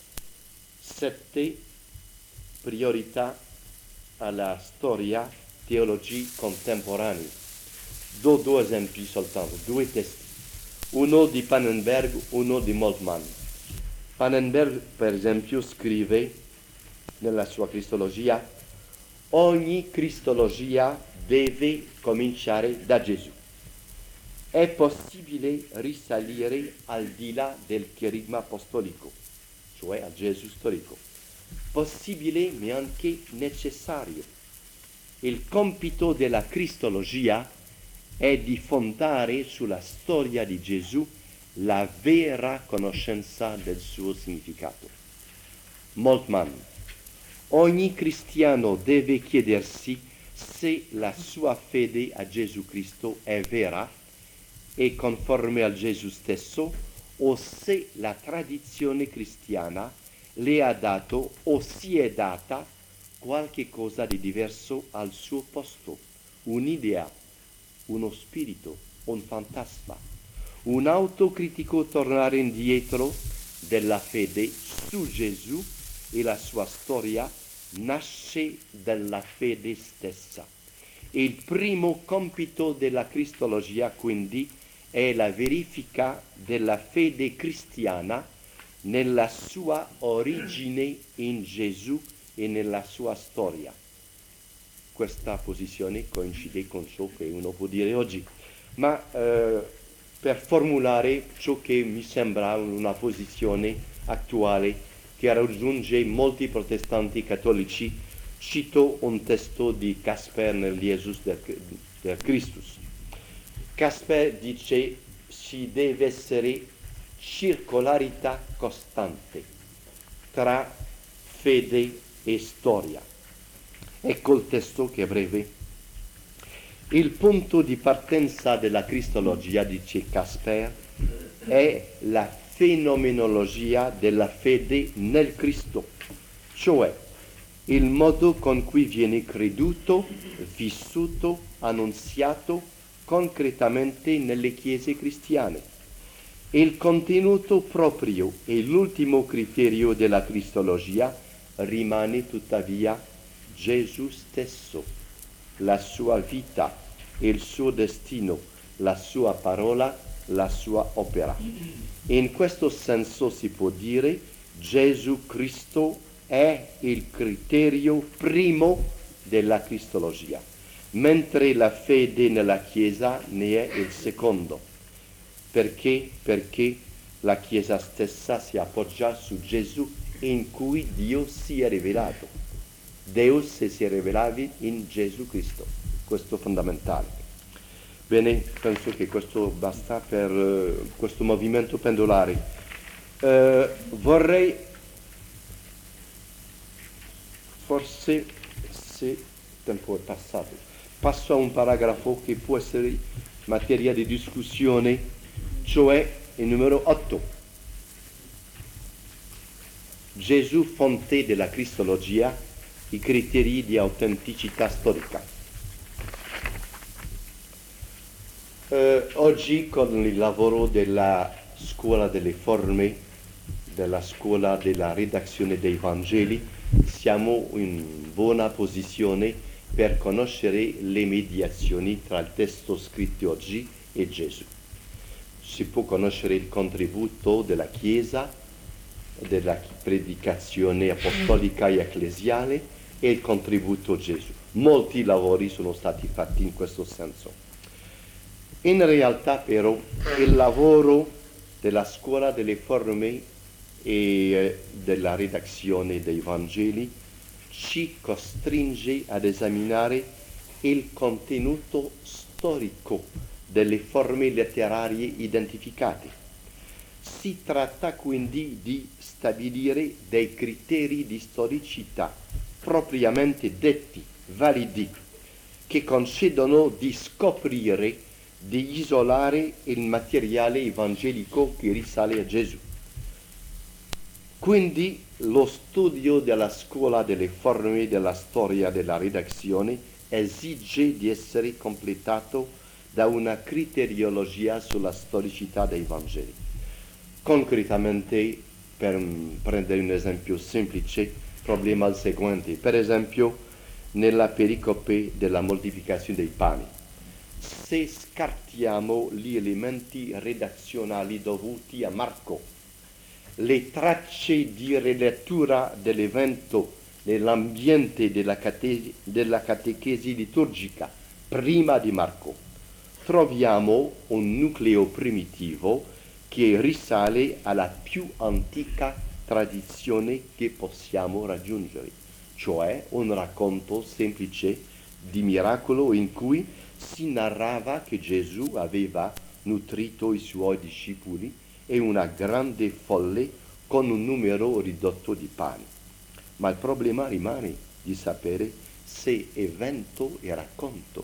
7. Priorità alla storia, teologi contemporanei. Do 2 esempi soltanto, 2 testi. Uno di Pannenberg, uno di Moltmann. Pannenberg, per esempio, scrive nella sua Cristologia: ogni Cristologia deve cominciare da Gesù. È possibile risalire al di là del cherigma apostolico, cioè a Gesù storico. Possibile ma anche necessario. Il compito della Cristologia è di fondare sulla storia di Gesù la vera conoscenza del suo significato. Moltmann: ogni cristiano deve chiedersi se la sua fede a Gesù Cristo è vera e conforme al Gesù stesso, o se la tradizione cristiana le ha dato o si è data qualche cosa di diverso al suo posto, un'idea, uno spirito, un fantasma, un autocritico tornare indietro della fede su Gesù e la sua storia nasce dalla fede stessa. Il primo compito della cristologia, quindi, è la verifica della fede cristiana nella sua origine in Gesù e nella sua storia. Questa posizione coincide con ciò che uno può dire oggi, ma per formulare ciò che mi sembra una posizione attuale che raggiunge molti protestanti cattolici, cito un testo di Casper nel Jesus del Christus. Casper dice ci deve essere circolarità costante tra fede e storia. Ecco il testo che è breve. Il punto di partenza della cristologia, dice Casper, è la fenomenologia della fede nel Cristo, cioè il modo con cui viene creduto, vissuto, annunziato concretamente nelle chiese cristiane. Il contenuto proprio e l'ultimo criterio della cristologia rimane tuttavia Gesù stesso, la sua vita, il suo destino, la sua parola, la sua opera. In questo senso si può dire Gesù Cristo è il criterio primo della cristologia, mentre la fede nella Chiesa ne è il secondo. Perché? Perché la Chiesa stessa si appoggia su Gesù in cui Dio si è rivelato. Deus si è rivelato in Gesù Cristo. Questo è fondamentale. Bene, penso che questo basta per questo movimento pendolare. Vorrei, forse, se il tempo è passato, passo a un paragrafo che può essere materia di discussione, cioè il numero 8. Gesù, fonte della cristologia, i criteri di autenticità storica. Oggi con il lavoro della scuola delle forme, della scuola della redazione dei Vangeli, siamo in buona posizione per conoscere le mediazioni tra il testo scritto oggi e Gesù. Si può conoscere il contributo della Chiesa, della predicazione apostolica e ecclesiale e il contributo a Gesù. Molti lavori sono stati fatti in questo senso. In realtà però il lavoro della scuola delle forme e della redazione dei Vangeli ci costringe ad esaminare il contenuto storico delle forme letterarie identificate. Si tratta quindi di stabilire dei criteri di storicità propriamente detti, validi, che concedono di scoprire, di isolare il materiale evangelico che risale a Gesù. Quindi lo studio della scuola delle forme della storia della redazione esige di essere completato da una criteriologia sulla storicità dei Vangeli. Concretamente, per prendere un esempio semplice, problema il seguente. Per esempio, nella pericope della moltiplicazione dei pani, se scartiamo gli elementi redazionali dovuti a Marco, le tracce di rilettura dell'evento nell'ambiente della catechesi liturgica prima di Marco, troviamo un nucleo primitivo che risale alla più antica tradizione che possiamo raggiungere, cioè un racconto semplice di miracolo in cui si narrava che Gesù aveva nutrito i suoi discepoli e una grande folle con un numero ridotto di pani. Ma il problema rimane di sapere se evento e racconto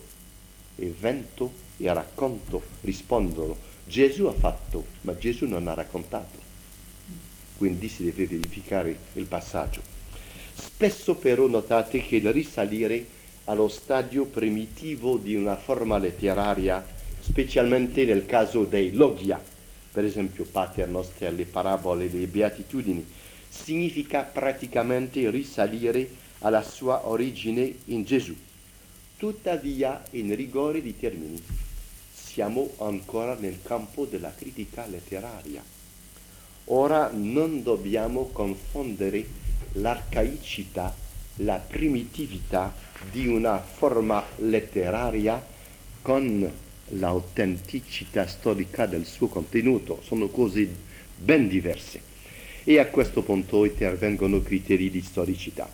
rispondono. Gesù ha fatto, ma Gesù non ha raccontato. quindi si deve verificare il passaggio. Spesso però notate che il risalire allo stadio primitivo di una forma letteraria, specialmente nel caso dei logia, per esempio Pater Noster, le parabole, le beatitudini, significa praticamente risalire alla sua origine in Gesù. Tuttavia, in rigore di termini, siamo ancora nel campo della critica letteraria. Ora non dobbiamo confondere l'arcaicità, la primitività di una forma letteraria con l'autenticità storica del suo contenuto. Sono cose ben diverse. E a questo punto intervengono criteri di storicità.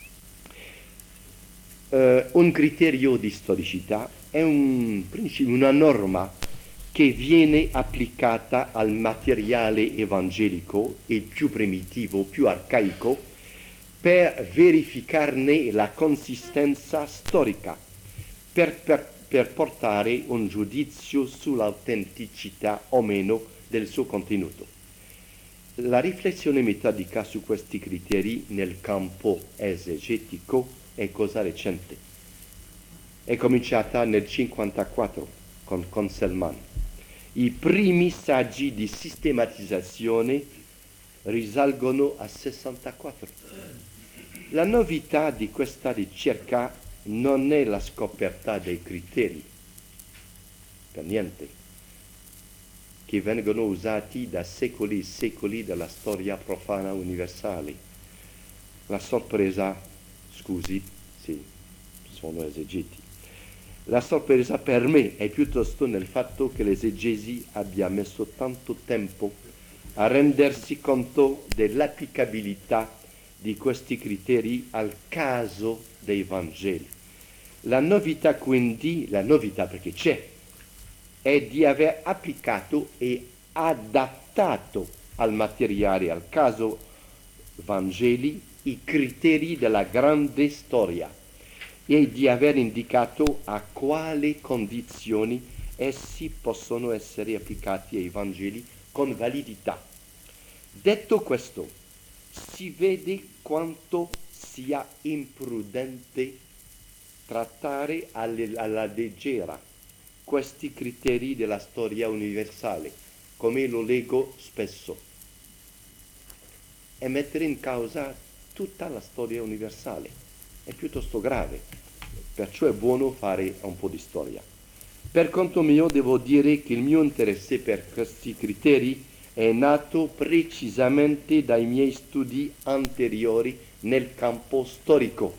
Un criterio di storicità è una norma che viene applicata al materiale evangelico, il più primitivo, più arcaico, per verificarne la consistenza storica, per portare un giudizio sull'autenticità o meno del suo contenuto. La riflessione metodica su questi criteri nel campo esegetico è cosa recente. È cominciata nel 1954 con Conselman. I primi saggi di sistematizzazione risalgono a 64. La novità di questa ricerca non è la scoperta dei criteri, per niente, che vengono usati da secoli e secoli della storia profana universale. La sorpresa, scusi, sì, sono esegeti. La sorpresa per me è piuttosto nel fatto che l'esegesi abbia messo tanto tempo a rendersi conto dell'applicabilità di questi criteri al caso dei Vangeli. La novità quindi, la novità perché c'è, è di aver applicato e adattato al materiale, al caso Vangeli, i criteri della grande storia e di aver indicato a quali condizioni essi possono essere applicati ai Vangeli con validità. Detto questo, si vede quanto sia imprudente trattare alla leggera questi criteri della storia universale, come lo leggo spesso, e mettere in causa tutta la storia universale. È piuttosto grave, perciò è buono fare un po' di storia. Per conto mio devo dire che il mio interesse per questi criteri è nato precisamente dai miei studi anteriori nel campo storico.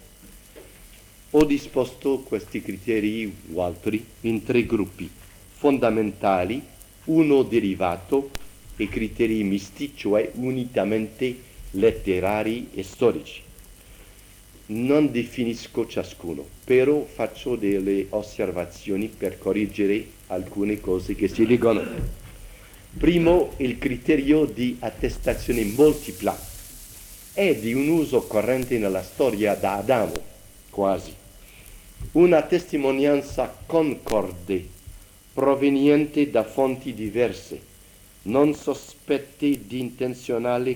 Ho disposto questi criteri o altri in 3 gruppi fondamentali, uno derivato e criteri misti, cioè unitamente letterari e storici. Non definisco ciascuno, però faccio delle osservazioni per correggere alcune cose che si leggono. Primo, il criterio di attestazione multipla è di un uso corrente nella storia da Adamo, quasi. Una testimonianza concorde, proveniente da fonti diverse, non sospette di intenzionale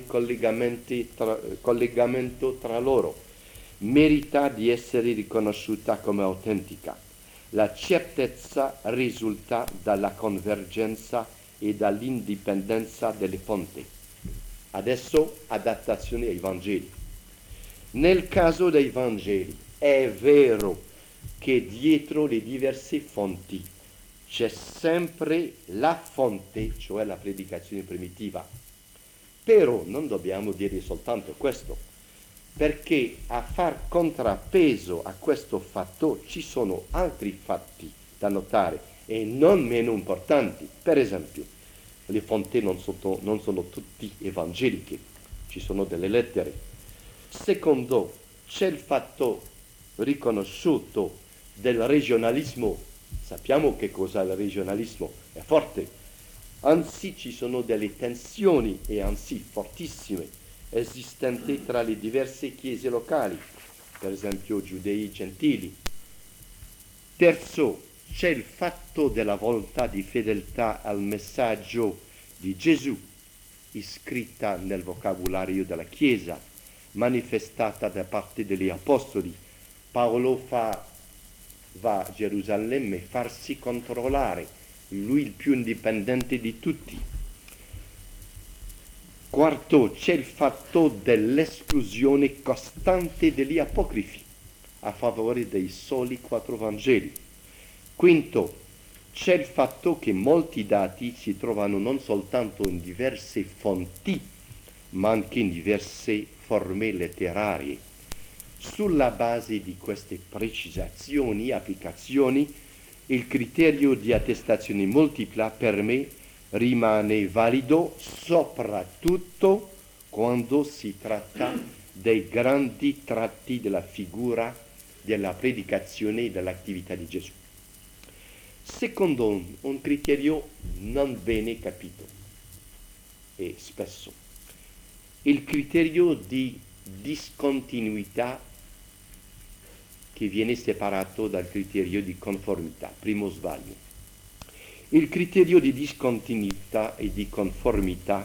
collegamento tra loro, merita di essere riconosciuta come autentica. La certezza risulta dalla convergenza e dall'indipendenza delle fonti. Adesso adattazione ai Vangeli. Nel caso dei Vangeli è vero che dietro le diverse fonti c'è sempre la fonte, cioè la predicazione primitiva. Però non dobbiamo dire soltanto questo, perché a far contrappeso a questo fatto ci sono altri fatti da notare e non meno importanti. Per esempio, le fonti non sono tutte evangeliche, ci sono delle lettere. Secondo, c'è il fatto riconosciuto del regionalismo. Sappiamo che cos'è il regionalismo, è forte. Anzi, ci sono delle tensioni, e anzi fortissime, esistenti tra le diverse chiese locali, per esempio giudei e gentili. Terzo, c'è il fatto della volontà di fedeltà al messaggio di Gesù, iscritta nel vocabolario della Chiesa, manifestata da parte degli Apostoli. Paolo va a Gerusalemme e farsi controllare, lui il più indipendente di tutti. Quarto, c'è il fatto dell'esclusione costante degli apocrifi a favore dei soli 4 Vangeli. Quinto, c'è il fatto che molti dati si trovano non soltanto in diverse fonti, ma anche in diverse forme letterarie. Sulla base di queste precisazioni e applicazioni, il criterio di attestazione multipla per me rimane valido soprattutto quando si tratta dei grandi tratti della figura, della predicazione e dell'attività di Gesù. Secondo un criterio non bene capito, e spesso, il criterio di discontinuità che viene separato dal criterio di conformità, primo sbaglio. Il criterio di discontinuità e di conformità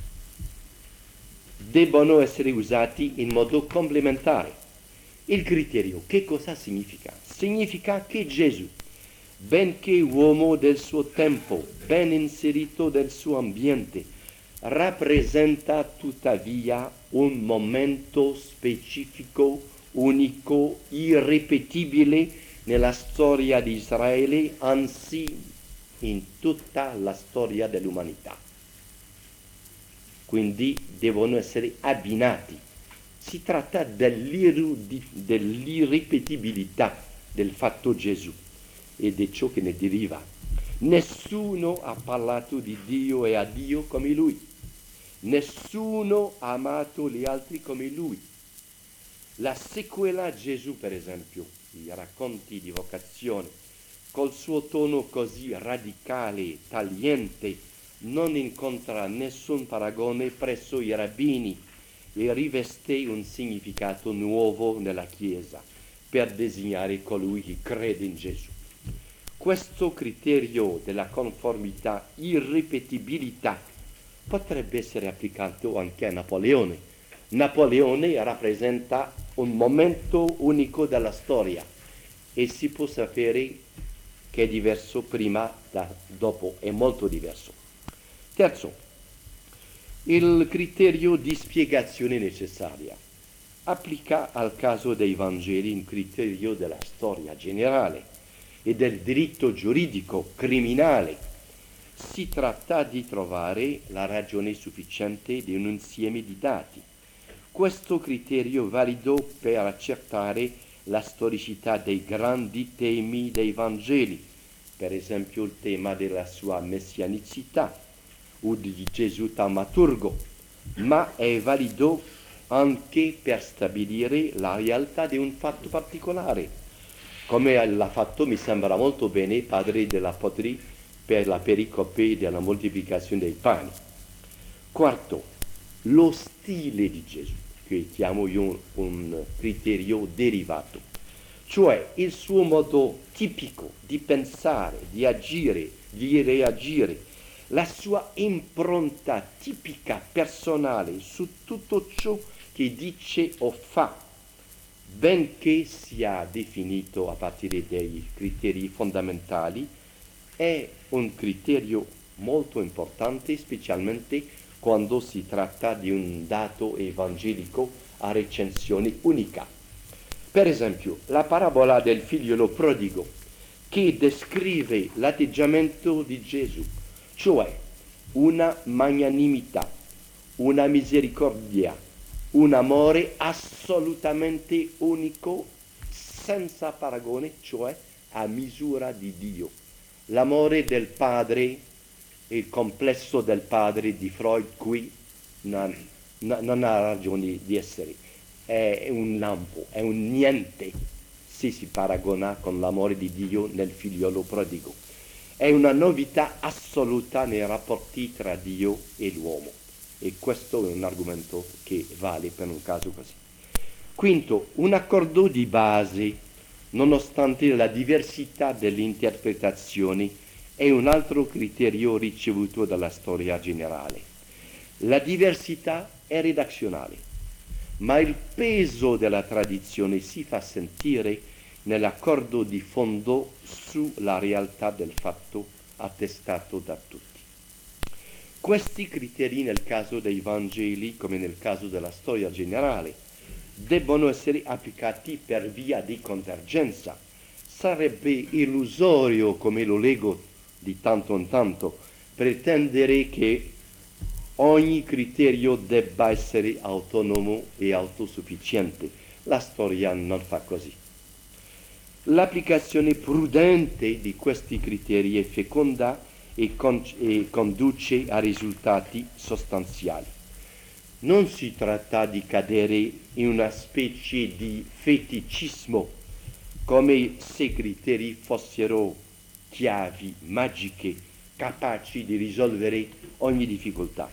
debbono essere usati in modo complementare. Il criterio che cosa significa? Significa che Gesù, benché uomo del suo tempo, ben inserito nel suo ambiente, rappresenta tuttavia un momento specifico, unico, irripetibile nella storia di Israele, anzi in tutta la storia dell'umanità. Quindi devono essere abbinati. Si tratta dell'irripetibilità del fatto Gesù e di ciò che ne deriva. Nessuno ha parlato di Dio e a Dio come Lui. Nessuno ha amato gli altri come Lui. La sequela Gesù, per esempio, i racconti di vocazione, col suo tono così radicale, tagliente, non incontra nessun paragone presso i rabbini e riveste un significato nuovo nella Chiesa per designare colui che crede in Gesù. Questo criterio della conformità, irripetibilità, potrebbe essere applicato anche a Napoleone. Napoleone rappresenta un momento unico della storia e si può sapere che è diverso prima da dopo, è molto diverso. Terzo, il criterio di spiegazione necessaria applica al caso dei Vangeli un criterio della storia generale e del diritto giuridico criminale. Si tratta di trovare la ragione sufficiente di un insieme di dati. Questo criterio è valido per accertare la storicità dei grandi temi dei Vangeli, per esempio il tema della sua messianicità o di Gesù taumaturgo, ma è valido anche per stabilire la realtà di un fatto particolare, come l'ha fatto, mi sembra molto bene, padre dell'Apotri per la pericope della moltiplicazione dei pani. Quarto, lo stile di Gesù, che chiamo io un criterio derivato, cioè il suo modo tipico di pensare, di agire, di reagire, la sua impronta tipica personale su tutto ciò che dice o fa, benché sia definito a partire dai criteri fondamentali, è un criterio molto importante, specialmente quando si tratta di un dato evangelico a recensione unica. Per esempio, la parabola del figliolo prodigo, che descrive l'atteggiamento di Gesù, cioè una magnanimità, una misericordia, un amore assolutamente unico, senza paragone, cioè a misura di Dio. L'amore del padre, il complesso del padre di Freud qui non ha ragione di essere, è un lampo, è un niente se si paragona con l'amore di Dio nel figliolo prodigo. È una novità assoluta nei rapporti tra Dio e l'uomo e questo è un argomento che vale per un caso così. Quinto, un accordo di base, nonostante la diversità delle interpretazioni, è un altro criterio ricevuto dalla storia generale. La diversità è redazionale, ma il peso della tradizione si fa sentire nell'accordo di fondo sulla realtà del fatto attestato da tutti. Questi criteri nel caso dei Vangeli, come nel caso della storia generale, debbono essere applicati per via di convergenza. Sarebbe illusorio, come lo leggo di tanto in tanto, pretendere che ogni criterio debba essere autonomo e autosufficiente. La storia non fa così. L'applicazione prudente di questi criteri è feconda e conduce a risultati sostanziali. Non si tratta di cadere in una specie di feticismo, come se i criteri fossero chiavi magiche capaci di risolvere ogni difficoltà,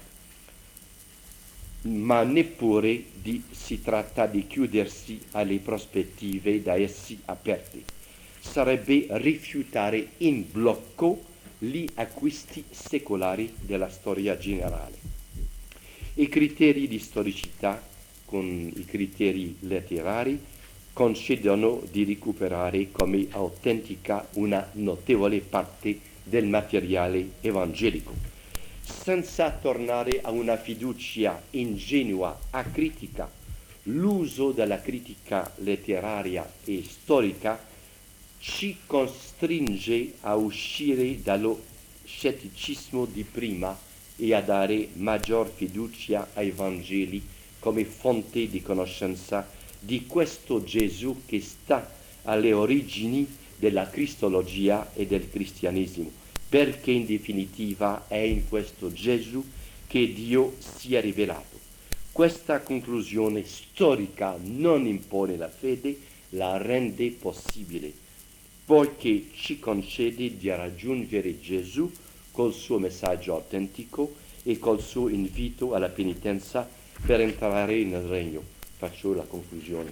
ma neppure si tratta di chiudersi alle prospettive da essi aperte. Sarebbe rifiutare in blocco gli acquisti secolari della storia generale. I criteri di storicità con i criteri letterari concedono di recuperare come autentica una notevole parte del materiale evangelico, senza tornare a una fiducia ingenua acritica. L'uso della critica letteraria e storica ci costringe a uscire dallo scetticismo di prima e a dare maggior fiducia ai Vangeli come fonte di conoscenza di questo Gesù che sta alle origini della cristologia e del cristianesimo, perché in definitiva è in questo Gesù che Dio si è rivelato. Questa conclusione storica non impone la fede, la rende possibile, poiché ci concede di raggiungere Gesù col suo messaggio autentico e col suo invito alla penitenza per entrare nel regno. Faccio la conclusione.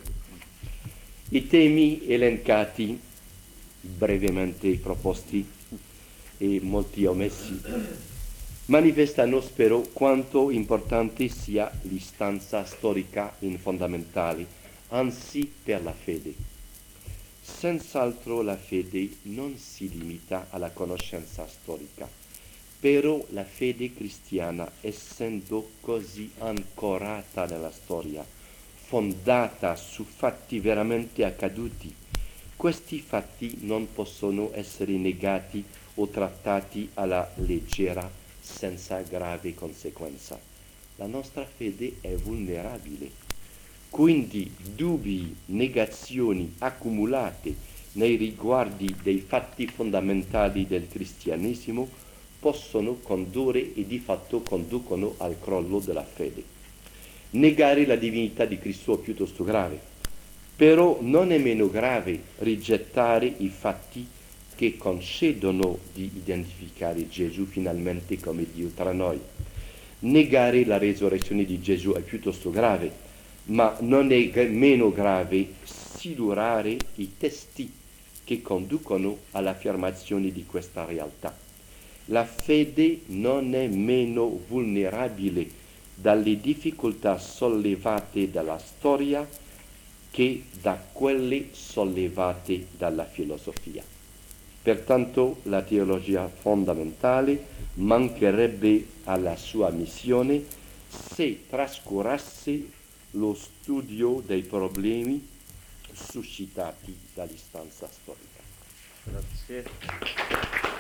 I temi elencati, brevemente proposti e molti omessi, manifestano, spero, quanto importante sia l'istanza storica in fondamentale, anzi per la fede. Senz'altro la fede non si limita alla conoscenza storica, però la fede cristiana, essendo così ancorata nella storia, fondata su fatti veramente accaduti, questi fatti non possono essere negati o trattati alla leggera senza grave conseguenza. La nostra fede è vulnerabile, quindi dubbi, negazioni accumulate nei riguardi dei fatti fondamentali del cristianesimo possono condurre e di fatto conducono al crollo della fede. Negare la divinità di Cristo è piuttosto grave, però non è meno grave rigettare i fatti che concedono di identificare Gesù finalmente come Dio tra noi. Negare la resurrezione di Gesù è piuttosto grave, ma non è meno grave silurare i testi che conducono all'affermazione di questa realtà. La fede non è meno vulnerabile dalle difficoltà sollevate dalla storia che da quelle sollevate dalla filosofia. Pertanto la teologia fondamentale mancherebbe alla sua missione se trascurasse lo studio dei problemi suscitati dall'istanza storica.
Grazie.